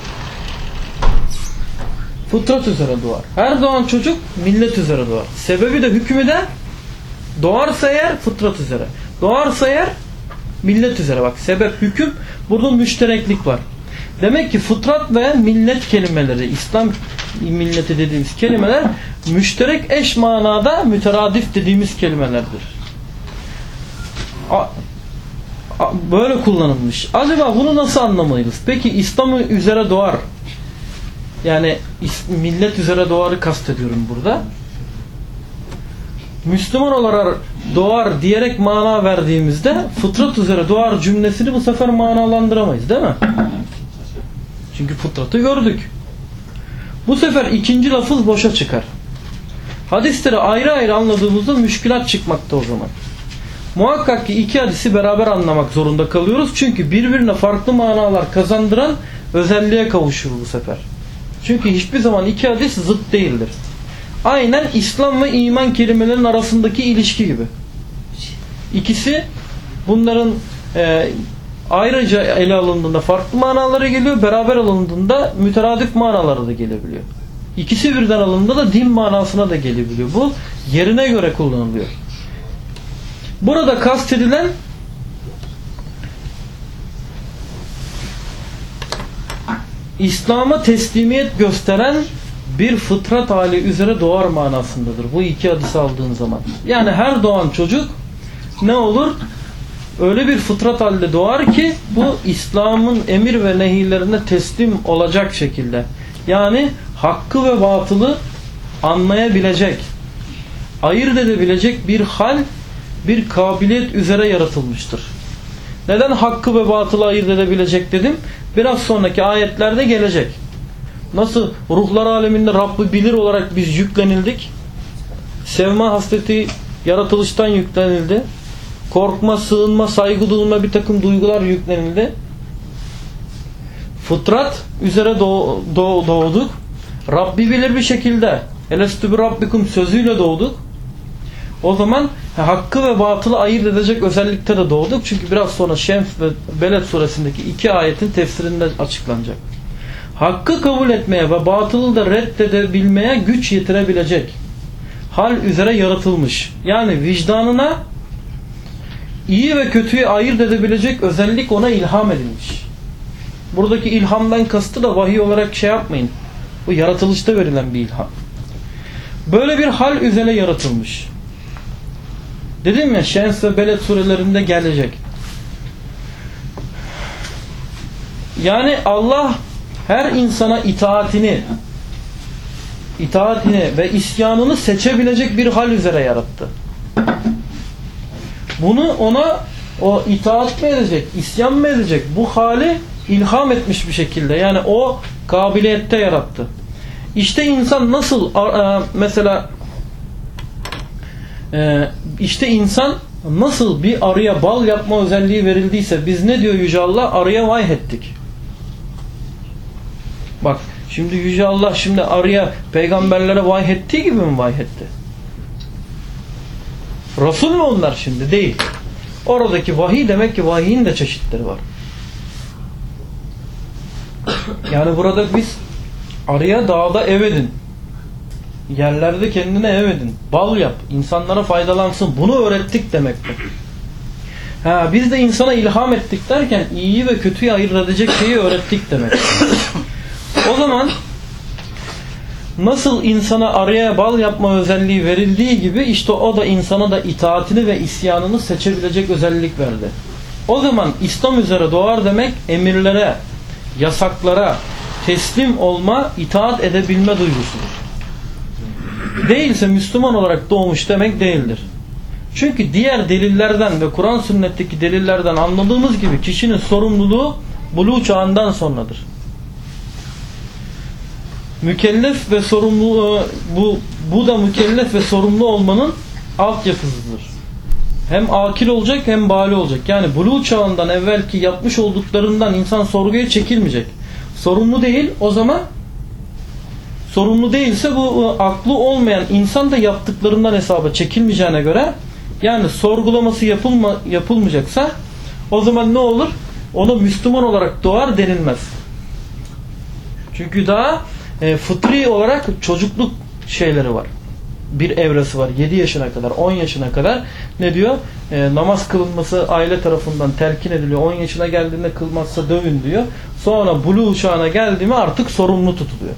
fıtrat üzere doğar. Her doğan çocuk millet üzere doğar. Sebebi de hükmü de doğarsa eğer fıtrat üzere. Doğarsa eğer millet üzere. Bak sebep hüküm burada müştereklik var. Demek ki fıtrat ve millet kelimeleri, İslam milleti dediğimiz kelimeler müşterek eş manada müteradif dediğimiz kelimelerdir. Böyle kullanılmış. Acaba bunu nasıl anlamalıyız? Peki İslam üzere doğar. Yani millet üzere doğarı kastediyorum burada. Müslüman olarak doğar diyerek mana verdiğimizde fıtrat üzere doğar cümlesini bu sefer manalandıramayız, değil mi? Çünkü fıtratı gördük. Bu sefer ikinci lafız boşa çıkar. Hadisleri ayrı ayrı anladığımızda müşkülat çıkmakta o zaman. Muhakkak ki iki hadisi beraber anlamak zorunda kalıyoruz. Çünkü birbirine farklı manalar kazandıran özelliğe kavuşur bu sefer. Çünkü hiçbir zaman iki hadis zıt değildir. Aynen İslam ve iman kelimelerinin arasındaki ilişki gibi. İkisi bunların e, ayrıca ele alındığında farklı manalara geliyor. Beraber alındığında müteradif manalara da gelebiliyor. İkisi birden alındığında da din manasına da gelebiliyor. Bu yerine göre kullanılıyor. Burada kastedilen İslam'a teslimiyet gösteren bir fıtrat hali üzere doğar manasındadır. Bu iki hadisi aldığın zaman. Yani her doğan çocuk ne olur? Öyle bir fıtrat halde doğar ki bu İslam'ın emir ve nehirlerine teslim olacak şekilde. Yani hakkı ve batılı anlayabilecek, ayırt edebilecek bir hal, bir kabiliyet üzere yaratılmıştır. Neden hakkı ve batılı ayırt edebilecek dedim? Biraz sonraki ayetlerde gelecek. Nasıl ruhlar aleminde Rabb'i bilir olarak biz yüklenildik. Sevme hasreti yaratılıştan yüklenildi. Korkma, sığınma, saygı duyma bir takım duygular yüklenildi. Fıtrat üzere doğ, doğ, doğduk. Rabbi bilir bir şekilde elestü bi rabbikum sözüyle doğduk. O zaman hakkı ve batılı ayırt edecek özellikte de doğduk. Çünkü biraz sonra Şems ve Beled suresindeki iki ayetin tefsirinde açıklanacak. Hakkı kabul etmeye ve batılı da reddedebilmeye güç yetirebilecek. hal üzere yaratılmış. Yani vicdanına iyi ve kötüyü ayırt edebilecek özellik ona ilham edilmiş. Buradaki ilhamdan kastı da vahiy olarak şey yapmayın. Bu yaratılışta verilen bir ilham. Böyle bir hal üzere yaratılmış. Dedim ya, Şems ve Beled surelerinde gelecek. Yani Allah her insana itaatini itaatini ve isyanını seçebilecek bir hal üzere yarattı. Bunu ona o itaat mı edecek, isyan mı edecek, bu hali ilham etmiş bir şekilde. Yani o kabiliyette yarattı. İşte insan nasıl mesela işte insan nasıl bir arıya bal yapma özelliği verildiyse, biz ne diyor Yüce Allah? Arıya vahyettik. Bak şimdi Yüce Allah şimdi arıya, peygamberlere vahyettiği gibi mi vahyetti? Resul mü onlar şimdi? Değil. Oradaki vahiy demek ki vahiyin de çeşitleri var. Yani burada biz arıya dağda ev edin, yerlerde kendine ev edin, bal yap, insanlara faydalansın, bunu öğrettik demektir. Ha, biz de insana ilham ettik derken iyiyi ve kötüyü ayırt edecek şeyi öğrettik demektir. O zaman nasıl insana arıya bal yapma özelliği verildiği gibi, işte o da insana da itaatini ve isyanını seçebilecek özellik verdi. O zaman İslam üzere doğar demek emirlere, yasaklara teslim olma, itaat edebilme duygusudur. Değilse Müslüman olarak doğmuş demek değildir. Çünkü diğer delillerden ve Kur'an sünnetteki delillerden anladığımız gibi kişinin sorumluluğu buluğ çağından sonradır. Mükellef ve sorumlu, bu bu da mükellef ve sorumlu olmanın altyapısıdır. Hem akil olacak hem bali olacak. Yani buluğ çağından evvelki yapmış olduklarından insan sorguya çekilmeyecek. Sorumlu değil, o zaman sorumlu değilse bu aklı olmayan insan da yaptıklarından hesaba çekilmeyeceğine göre, yani sorgulaması yapılma, yapılmayacaksa o zaman ne olur? Ona Müslüman olarak doğar denilmez. Çünkü daha e, fıtri olarak çocukluk şeyleri var. Bir evresi var. yedi yaşına kadar, on yaşına kadar ne diyor? E, namaz kılınması aile tarafından telkin ediliyor. on yaşına geldiğinde kılmazsa dövün diyor. Sonra buluğ çağına geldi mi artık sorumlu tutuluyor.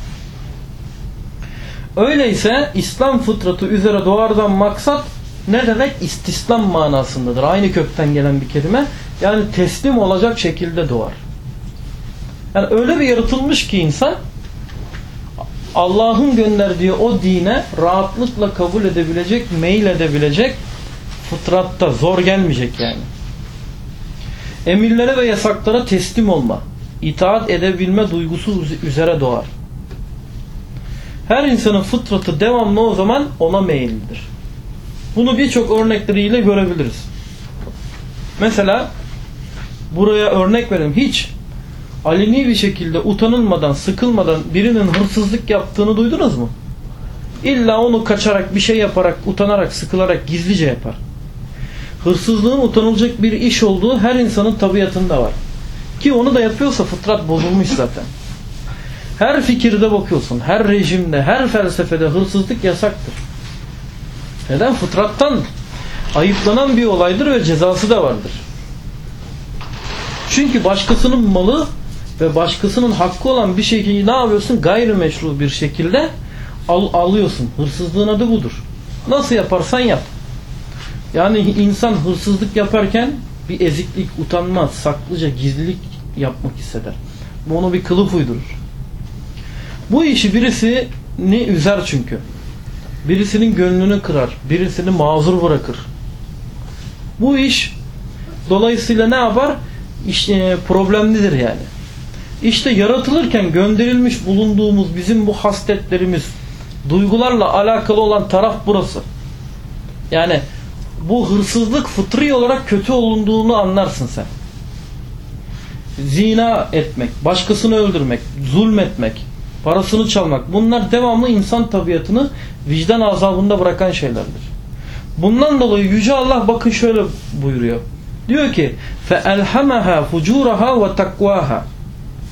Öyleyse İslam fıtratı üzere doğardan maksat ne demek? İstislam manasındadır. Aynı kökten gelen bir kelime. Yani teslim olacak şekilde doğar. Yani öyle bir yaratılmış ki insan Allah'ın gönderdiği o dine rahatlıkla kabul edebilecek, meyil edebilecek fıtratta, zor gelmeyecek yani. Emirlere ve yasaklara teslim olma, itaat edebilme duygusu üzere doğar. Her insanın fıtratı devamlı o zaman ona meyillidir. Bunu birçok örnekleriyle görebiliriz. Mesela buraya örnek verelim. Hiç aleni bir şekilde utanılmadan, sıkılmadan birinin hırsızlık yaptığını duydunuz mu? İlla onu kaçarak, bir şey yaparak, utanarak, sıkılarak, gizlice yapar. Hırsızlığın utanılacak bir iş olduğu her insanın tabiatında var. Ki onu da yapıyorsa fıtrat bozulmuş zaten. Her fikirde bakıyorsun, her rejimde, her felsefede hırsızlık yasaktır. Neden? Fıtrattan ayıplanan bir olaydır ve cezası da vardır. Çünkü başkasının malı ve başkasının hakkı olan bir şeyi ne yapıyorsun? Gayrimeşru bir şekilde al, alıyorsun. Hırsızlığın adı budur. Nasıl yaparsan yap. Yani insan hırsızlık yaparken bir eziklik, utanmaz, saklıca gizlilik yapmak hisseder. Bu onu bir kılıf uydurur. Bu işi birisini üzer çünkü. Birisinin gönlünü kırar. Birisini mazur bırakır. Bu iş dolayısıyla ne yapar? İşte problemlidir yani. İşte yaratılırken gönderilmiş bulunduğumuz bizim bu hasletlerimiz, duygularla alakalı olan taraf burası. Yani bu hırsızlık fıtri olarak kötü olunduğunu anlarsın sen. Zina etmek, başkasını öldürmek, zulmetmek, parasını çalmak, bunlar devamlı insan tabiatını vicdan azabında bırakan şeylerdir. Bundan dolayı Yüce Allah bakın şöyle buyuruyor. Diyor ki فَاَلْهَمَهَا فُجُورَهَا وَتَقْوَاهَا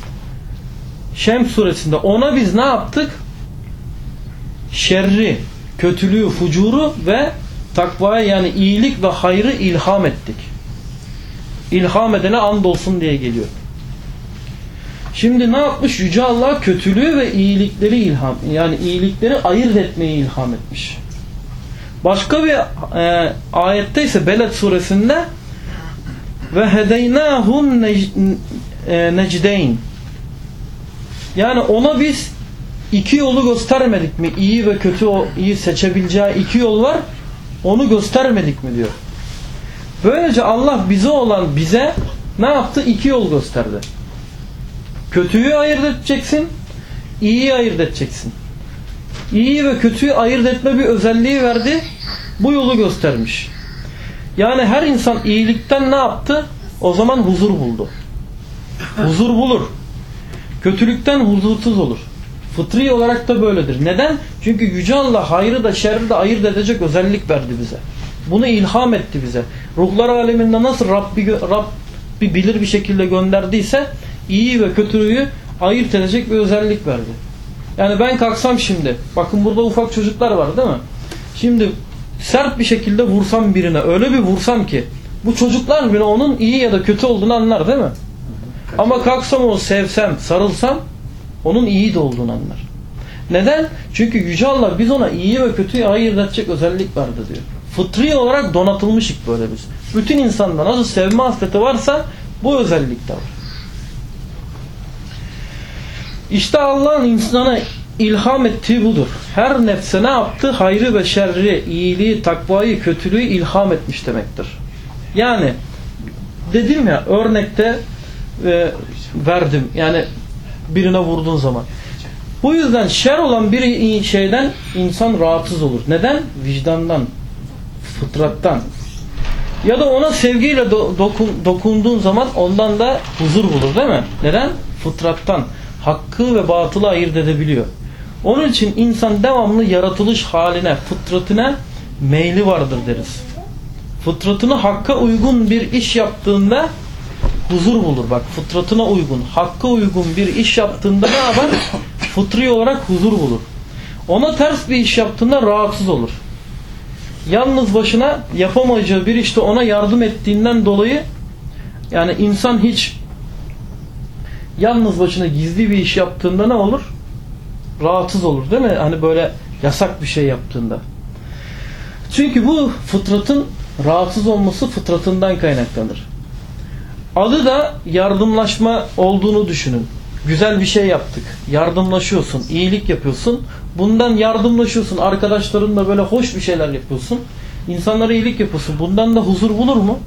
Şems suresinde ona biz ne yaptık? Şerri, kötülüğü, fucuru ve takvaya yani iyilik ve hayrı ilham ettik. İlham edene andolsun diye geliyor. Şimdi ne yapmış? Yüce Allah kötülüğü ve iyilikleri ilham, yani iyilikleri ayırt etmeyi ilham etmiş. Başka bir e, ayette ise Beled suresinde ve hedeynâhun necdeyn, yani ona biz iki yolu göstermedik mi? İyi ve kötü, o iyi seçebileceği iki yol var. Onu göstermedik mi diyor. Böylece Allah bize olan bize ne yaptı? İki yol gösterdi. Kötüyü ayırt edeceksin, iyiyi ayırt edeceksin. İyi ve kötüyü ayırt etme bir özelliği verdi. Bu yolu göstermiş. Yani her insan iyilikten ne yaptı? O zaman huzur buldu. Huzur bulur. Kötülükten huzursuz olur. Fıtri olarak da böyledir. Neden? Çünkü Yüce Allah hayrı da şerri de ayırt edecek özellik verdi bize. Bunu ilham etti bize. Ruhlar aleminde nasıl Rabbi, Rabbi bilir bir şekilde gönderdiyse iyi ve kötülüğü ayırt edecek bir özellik verdi. Yani ben kalksam şimdi, bakın burada ufak çocuklar var değil mi? Şimdi sert bir şekilde vursam birine, öyle bir vursam ki bu çocuklar bile onun iyi ya da kötü olduğunu anlar değil mi? Ama kalksam onu sevsem, sarılsam onun iyi de olduğunu anlar. Neden? Çünkü Yüce Allah biz ona iyi ve kötüyü ayırt edecek özellik verdi diyor. Fıtri olarak donatılmışık böyle biz. Bütün insanda nasıl sevme hasreti varsa bu özellik de var. İşte Allah'ın insana ilham ettiği budur. Her nefse ne yaptı? Hayrı ve şerri, iyiliği, takvayı, kötülüğü ilham etmiş demektir. Yani dedim ya örnekte e, verdim. Yani birine vurduğun zaman. Bu yüzden şer olan bir şeyden insan rahatsız olur. Neden? Vicdandan, fıtrattan. Ya da ona sevgiyle do dokun dokunduğun zaman ondan da huzur bulur değil mi? Neden? Fıtrattan. Hakkı ve batılı ayırt edebiliyor. Onun için insan devamlı yaratılış haline, fıtratına meyli vardır deriz. Fıtratına hakka uygun bir iş yaptığında huzur bulur. Bak fıtratına uygun, hakka uygun bir iş yaptığında ne yapar? Fıtri olarak huzur bulur. Ona ters bir iş yaptığında rahatsız olur. Yalnız başına yapamayacağı bir işte ona yardım ettiğinden dolayı yani insan hiç yalnız başına gizli bir iş yaptığında ne olur? Rahatsız olur değil mi? Hani böyle yasak bir şey yaptığında. Çünkü bu fıtratın rahatsız olması fıtratından kaynaklanır. Adı da yardımlaşma olduğunu düşünün. Güzel bir şey yaptık. Yardımlaşıyorsun, iyilik yapıyorsun. Bundan yardımlaşıyorsun. Arkadaşlarınla böyle hoş bir şeyler yapıyorsun. İnsanlara iyilik yapıyorsun. Bundan da huzur bulur mu?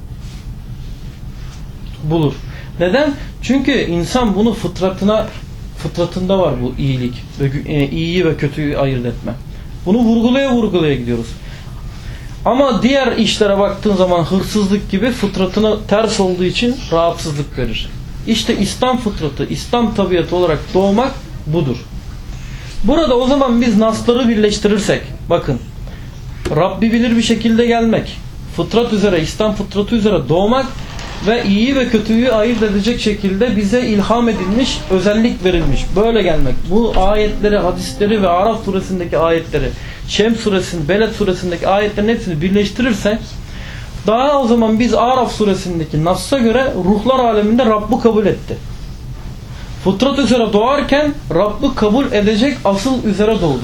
Bulur. Neden? Çünkü insan bunu fıtratına fıtratında var bu iyilik. İyiyi ve kötüyü ayırt etme. Bunu vurgulaya vurgulaya gidiyoruz. Ama diğer işlere baktığın zaman hırsızlık gibi fıtratına ters olduğu için rahatsızlık verir. İşte İslam fıtratı, İslam tabiatı olarak doğmak budur. Burada o zaman biz nasları birleştirirsek, bakın, Rabbi bilir bir şekilde gelmek, fıtrat üzere, İslam fıtratı üzere doğmak ve iyi ve kötüyü ayırt edecek şekilde bize ilham edilmiş, özellik verilmiş. Böyle gelmek. Bu ayetleri, hadisleri ve Araf suresindeki ayetleri, Şems suresinin, Beled suresindeki ayetlerin hepsini birleştirirsek daha o zaman biz Araf suresindeki Nas'a göre ruhlar aleminde Rabb'ı kabul etti. Fıtrat üzere doğarken Rabb'ı kabul edecek asıl üzere doğdu.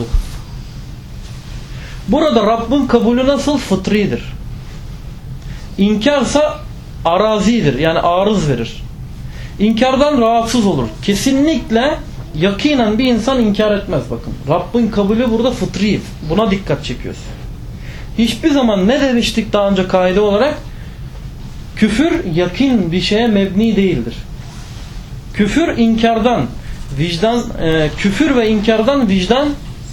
Burada Rabb'ın kabulü nasıl? Fıtridir. İnkarsa arazidir. Yani arız verir. İnkardan rahatsız olur. Kesinlikle yakinen bir insan inkar etmez bakın. Rabb'in kabulü burada fıtri. Buna dikkat çekiyoruz. Hiçbir zaman ne demiştik daha önce kaide olarak? Küfür yakin bir şeye mebni değildir. Küfür inkardan, vicdan, e, küfür ve inkardan vicdan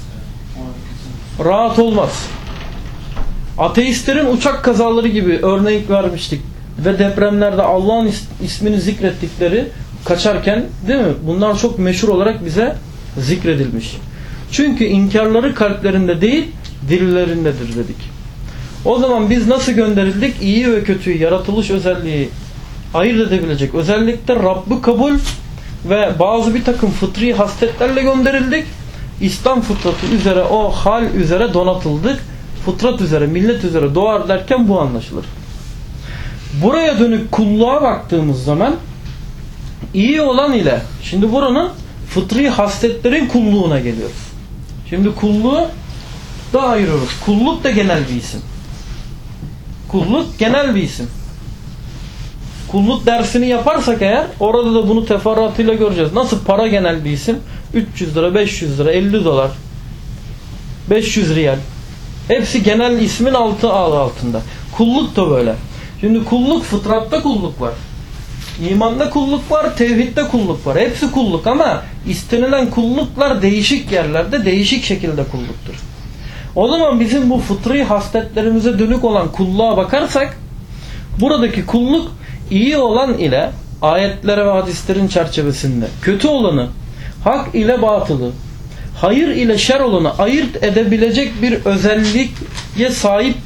rahat olmaz. Ateistlerin uçak kazaları gibi örnek vermiştik ve depremlerde Allah'ın ismini zikrettikleri kaçarken değil mi? Bunlar çok meşhur olarak bize zikredilmiş. Çünkü inkarları kalplerinde değil, dillerindedir dedik. O zaman biz nasıl gönderildik? İyi ve kötüyü, yaratılış özelliği ayırt edebilecek özellikle Rabb'ı kabul ve bazı bir takım fıtri hasletlerle gönderildik. İslam fıtratı üzere, o hal üzere donatıldık. Fıtrat üzere, millet üzere doğar derken bu anlaşılır. Buraya dönük kulluğa baktığımız zaman iyi olan ile, şimdi buranın fıtri hasletlerin kulluğuna geliyoruz. Şimdi kulluğu da ayırıyoruz. Kulluk da genel bir isim. Kulluk genel bir isim. Kulluk dersini yaparsak eğer, orada da bunu teferruatıyla göreceğiz. Nasıl para genel bir isim? üç yüz lira, beş yüz lira, elli dolar, beş yüz riyal. Hepsi genel ismin altı adı altında. Kulluk da böyle. Şimdi kulluk, fıtratta kulluk var. İmanda kulluk var, tevhidde kulluk var. Hepsi kulluk ama istenilen kulluklar değişik yerlerde, değişik şekilde kulluktur. O zaman bizim bu fıtri hasletlerimize dönük olan kulluğa bakarsak, buradaki kulluk iyi olan ile ayetlere ve hadislerin çerçevesinde, kötü olanı, hak ile batılı, hayır ile şer olanı ayırt edebilecek bir özelliğe sahip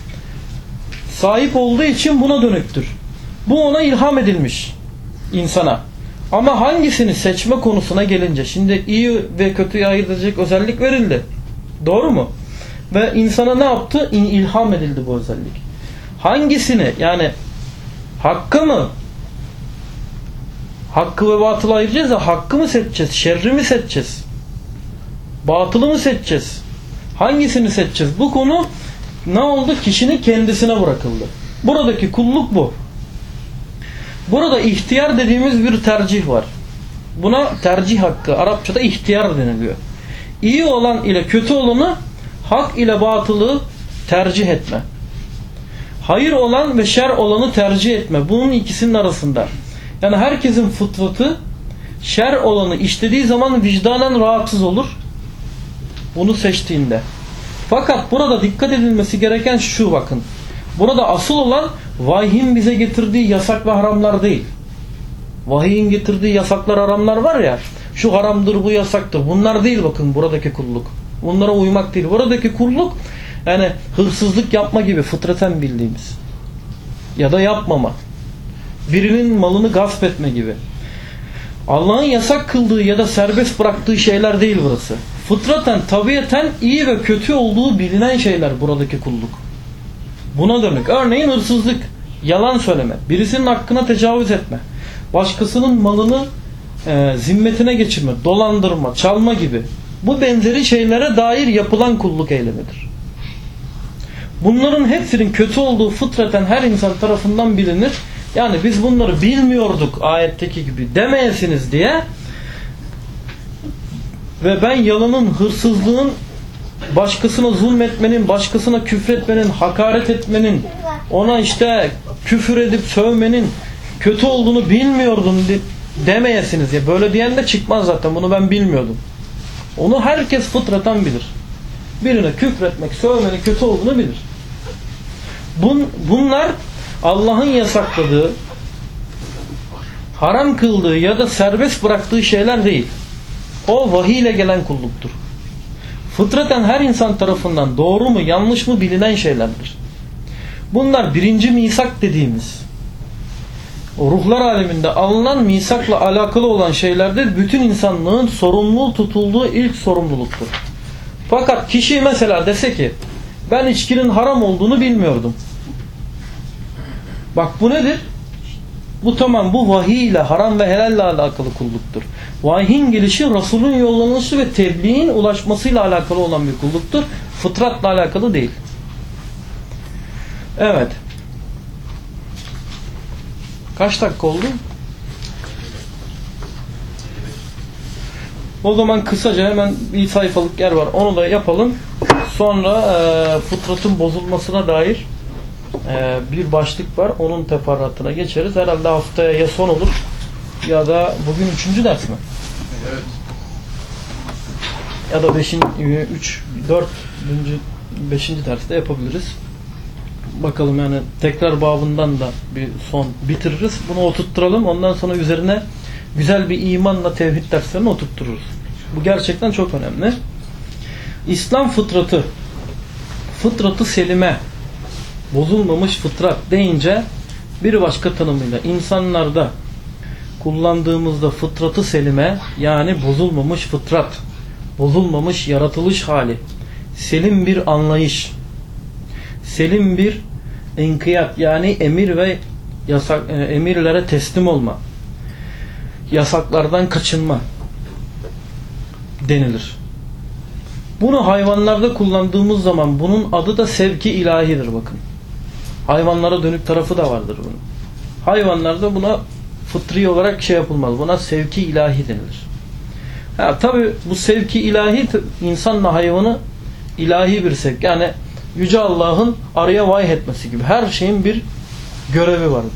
sahip olduğu için buna dönüktür. Bu ona ilham edilmiş insana. Ama hangisini seçme konusuna gelince, şimdi iyi ve kötüyü ayırt edecek özellik verildi. Doğru mu? Ve insana ne yaptı? İlham edildi bu özellik. Hangisini, yani hakkı mı? Hakkı ve batılı ayıracağız da hakkı mı seçeceğiz? Şerri mi seçeceğiz? Batılı mı seçeceğiz? Hangisini seçeceğiz? Bu konu ne oldu? Kişinin kendisine bırakıldı. Buradaki kulluk bu. Burada ihtiyar dediğimiz bir tercih var. Buna tercih hakkı, Arapçada ihtiyar deniliyor. İyi olan ile kötü olanı, hak ile batılı tercih etme. Hayır olan ve şer olanı tercih etme. Bunun ikisinin arasında. Yani herkesin fıtratı şer olanı işlediği zaman vicdanen rahatsız olur. Bunu seçtiğinde. Fakat burada dikkat edilmesi gereken şu, bakın. Burada asıl olan vahyin bize getirdiği yasak ve haramlar değil. Vahyin getirdiği yasaklar, haramlar var ya, şu haramdır, bu yasaktır. Bunlar değil bakın buradaki kulluk. Bunlara uymak değil. Buradaki kulluk yani hırsızlık yapma gibi fıtraten bildiğimiz. Ya da yapmama. Birinin malını gasp etme gibi. Allah'ın yasak kıldığı ya da serbest bıraktığı şeyler değil burası. Fıtraten, tabiaten iyi ve kötü olduğu bilinen şeyler buradaki kulluk. Buna dönük. Örneğin hırsızlık, yalan söyleme, birisinin hakkına tecavüz etme, başkasının malını e, zimmetine geçirme, dolandırma, çalma gibi. Bu benzeri şeylere dair yapılan kulluk eylemidir. Bunların hepsinin kötü olduğu fıtraten her insan tarafından bilinir. Yani biz bunları bilmiyorduk ayetteki gibi demeyesiniz diye ve ben yalanın, hırsızlığın, başkasına zulmetmenin, başkasına küfretmenin, hakaret etmenin, ona işte küfür edip sövmenin kötü olduğunu bilmiyordum demeyesiniz diye. Böyle diyen de çıkmaz zaten. Bunu ben bilmiyordum. Onu herkes fıtraten bilir. Birine küfretmek, sövmenin kötü olduğunu bilir. Bun, bunlar Allah'ın yasakladığı, haram kıldığı ya da serbest bıraktığı şeyler değil. O vahiy ile gelen kulluktur. Fıtraten her insan tarafından doğru mu yanlış mı bilinen şeylerdir. Bunlar birinci misak dediğimiz, o ruhlar aleminde alınan misakla alakalı olan şeylerdir. Bütün insanlığın sorumlu tutulduğu ilk sorumluluktur. Fakat kişi mesela dese ki ben içkinin haram olduğunu bilmiyordum. Bak bu nedir? Bu tamam, bu vahiy ile, haram ve helal ile alakalı kulluktur. Vahyin gelişi, Resulün yollanışı ve tebliğin ulaşmasıyla alakalı olan bir kulluktur. Fıtratla alakalı değil. Evet. Kaç dakika oldu? O zaman kısaca hemen bir sayfalık yer var. Onu da yapalım. Sonra e, fıtratın bozulmasına dair e, bir başlık var. Onun teferruatına geçeriz. Herhalde haftaya ya son olur ya da bugün üçüncü ders mi?
Evet.
Ya da beşinci, üç, dört, beşinci derste yapabiliriz. Bakalım, yani tekrar babından da bir son bitiririz. Bunu oturtturalım. Ondan sonra üzerine güzel bir imanla tevhid derslerini oturttururuz. Bu gerçekten çok önemli. İslam fıtratı, fıtratı selime, bozulmamış fıtrat deyince bir başka tanımıyla insanlarda kullandığımızda fıtratı selime, yani bozulmamış fıtrat, bozulmamış yaratılış hali, selim bir anlayış, selim bir inkiyat, yani emir ve yasak, emirlere teslim olma, yasaklardan kaçınma denilir. Bunu hayvanlarda kullandığımız zaman bunun adı da sevki ilahidir, bakın. Hayvanlara dönük tarafı da vardır bunun. Hayvanlarda buna fıtri olarak şey yapılmaz. Buna sevki ilahi denilir. Ha, tabi bu sevki ilahi insanla hayvanı ilahi bir sevk. Yani Yüce Allah'ın araya vahyetmesi gibi. Her şeyin bir görevi vardır.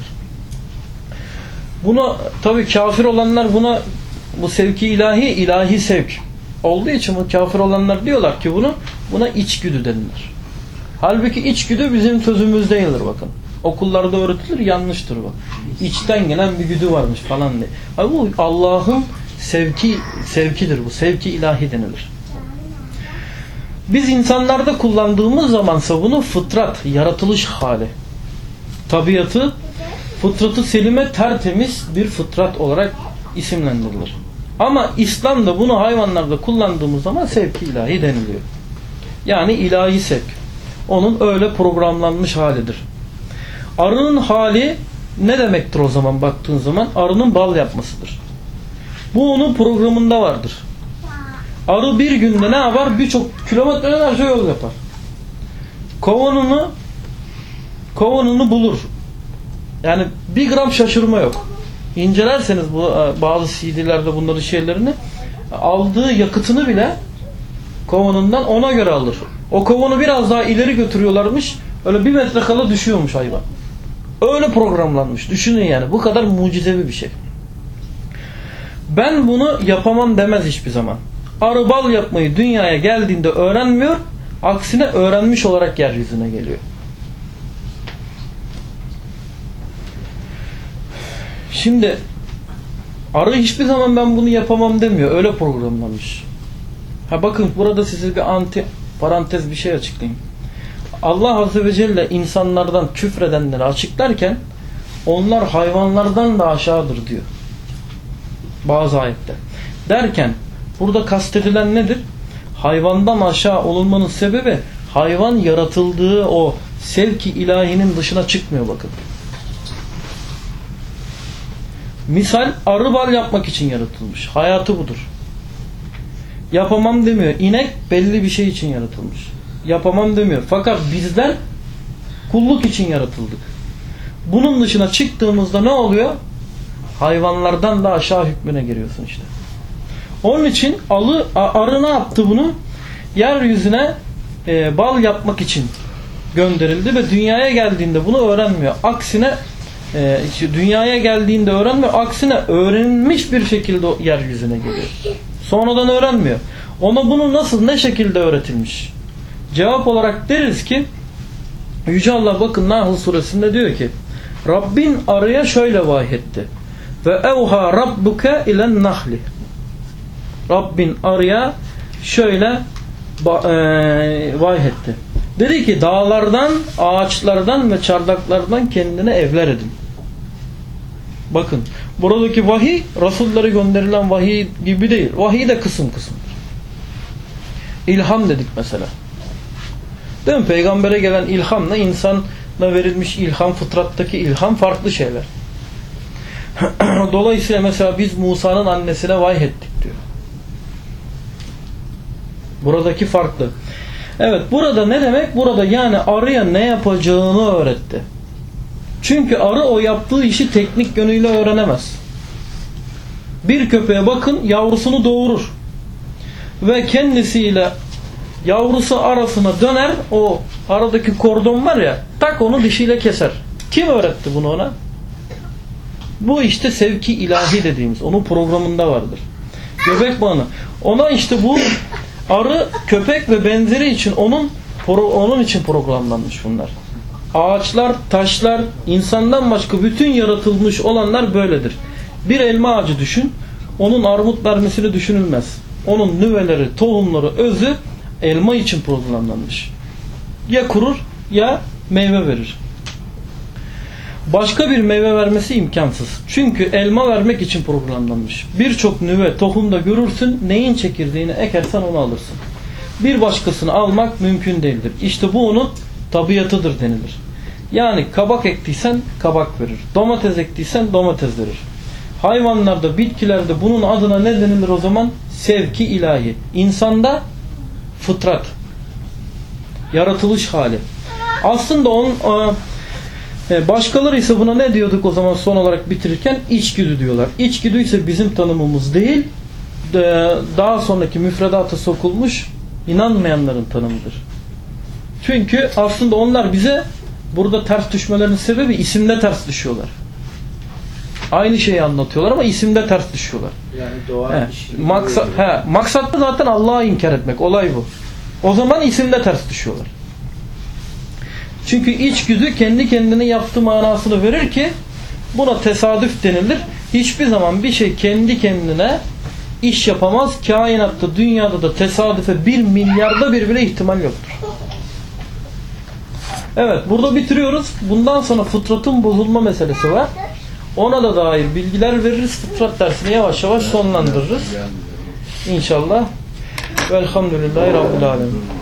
Buna tabi kafir olanlar buna bu sevki ilahi ilahi sevk olduğu için bu kafir olanlar diyorlar ki bunu buna içgüdü denilir. Halbuki içgüdü bizim sözümüz değildir, bakın. Okullarda öğretilir, yanlıştır bu. İçten gelen bir güdü varmış falan diye. Abi bu Allah'ın sevki sevkidir bu. Sevki ilahi denilir. Biz insanlarda kullandığımız zamansa bunu fıtrat, yaratılış hali, tabiatı, fıtratı selime tertemiz bir fıtrat olarak isimlendirilir. Ama İslam'da bunu hayvanlarda kullandığımız zaman sevki ilahi deniliyor. Yani ilahi sevk. Onun öyle programlanmış halidir. Arının hali ne demektir o zaman baktığın zaman? Arının bal yapmasıdır. Bu onun programında vardır. Arı bir günde ne yapar? Birçok kilometrelerce yol yapar. Kovanını kovanını bulur. Yani bir gram şaşırma yok. İncelerseniz bu bazı C D'lerde bunların şeylerini, aldığı yakıtını bile kovanından ona göre alır. O kovanı biraz daha ileri götürüyorlarmış. Öyle bir metre kala düşüyormuş hayvan. Öyle programlanmış. Düşünün yani. Bu kadar mucizevi bir şey. Ben bunu yapamam demez hiçbir zaman. Arı bal yapmayı dünyaya geldiğinde öğrenmiyor. Aksine öğrenmiş olarak yeryüzüne geliyor. Şimdi arı hiçbir zaman ben bunu yapamam demiyor. Öyle programlanmış. Ha bakın, burada size bir anti parantez bir şey açıklayayım. Allah Azze ve Celle insanlardan küfredenleri açıklarken onlar hayvanlardan da aşağıdır diyor. Bazı ayette. Derken burada kastedilen nedir? Hayvandan aşağı olunmanın sebebi hayvan yaratıldığı o sevki ilahinin dışına çıkmıyor, bakın. Misal arı bal yapmak için yaratılmış. Hayatı budur. Yapamam demiyor. İnek belli bir şey için yaratılmış. Yapamam demiyor. Fakat bizler kulluk için yaratıldık. Bunun dışına çıktığımızda ne oluyor? Hayvanlardan da aşağı hükmüne giriyorsun işte. Onun için alı, arı ne yaptı bunu? Yeryüzüne e, bal yapmak için gönderildi ve dünyaya geldiğinde bunu öğrenmiyor. Aksine e, dünyaya geldiğinde öğrenmiyor. Aksine öğrenilmiş bir şekilde yeryüzüne geliyor. Sonradan öğrenmiyor. Ona bunu nasıl, ne şekilde öğretilmiş? Cevap olarak deriz ki Yüce Allah bakın Nahl suresinde diyor ki Rabbin arıya şöyle vahyetti. Ve evha rabbuke ilen nahli. Rabbin arıya şöyle e, vahyetti. Dedi ki dağlardan, ağaçlardan ve çardaklardan kendine evler edin. Bakın buradaki vahiy Resullere gönderilen vahiy gibi değil. Vahiy de kısım kısımdır. İlham dedik mesela. Değil mi? Peygambere gelen ilhamla insana verilmiş ilham, fıtrattaki ilham farklı şeyler. Dolayısıyla mesela biz Musa'nın annesine vahyettik diyor. Buradaki farklı. Evet, burada ne demek? Burada yani arıya ne yapacağını öğretti. Çünkü arı o yaptığı işi teknik yönüyle öğrenemez. Bir köpeğe bakın, yavrusunu doğurur. Ve kendisiyle yavrusu arasına döner, o aradaki kordon var ya, tak onu dişiyle keser. Kim öğretti bunu ona? Bu işte sevki ilahi dediğimiz, onun programında vardır. Göbek bağını. Ona işte bu arı, köpek ve benzeri için onun onun için programlanmış bunlar. Ağaçlar, taşlar, insandan başka bütün yaratılmış olanlar böyledir. Bir elma ağacı düşün, onun armut vermesini düşünülmez. Onun nüveleri, tohumları, özü elma için programlanmış. Ya kurur ya meyve verir. başka bir meyve vermesi imkansız. Çünkü elma vermek için programlanmış. Birçok nüve, tohumda görürsün, neyin çekirdeğini ekersen onu alırsın. Bir başkasını almak mümkün değildir. İşte bu onun tabiatıdır denilir. Yani kabak ektiysen kabak verir. Domates ektiysen domates verir. Hayvanlarda, bitkilerde bunun adına ne denilir o zaman? Sevki ilahi. İnsanda fıtrat. Yaratılış hali. Aslında onun başkaları ise buna ne diyorduk o zaman son olarak bitirirken? İçgüdü diyorlar. İçgüdü ise bizim tanımımız değil, daha sonraki müfredata sokulmuş inanmayanların tanımıdır. Çünkü aslında onlar bize burada ters düşmelerinin sebebi isimde ters düşüyorlar. Aynı şeyi anlatıyorlar ama isimde ters düşüyorlar.
Yani doğa
he, maksat, he, maksat da zaten Allah'ı inkar etmek. Olay bu. O zaman isimde ters düşüyorlar. Çünkü içgüdü kendi kendine yaptığı manasını verir ki buna tesadüf denilir. Hiçbir zaman bir şey kendi kendine iş yapamaz. Kainatta, dünyada da tesadüfe bir milyarda bir bile ihtimal yoktur. Evet, burada bitiriyoruz. Bundan sonra fıtratın bozulma meselesi var. Ona da dair bilgiler veririz. Fıtrat dersini yavaş yavaş sonlandırırız. İnşallah. Velhamdülillahi Rabbil Alemin.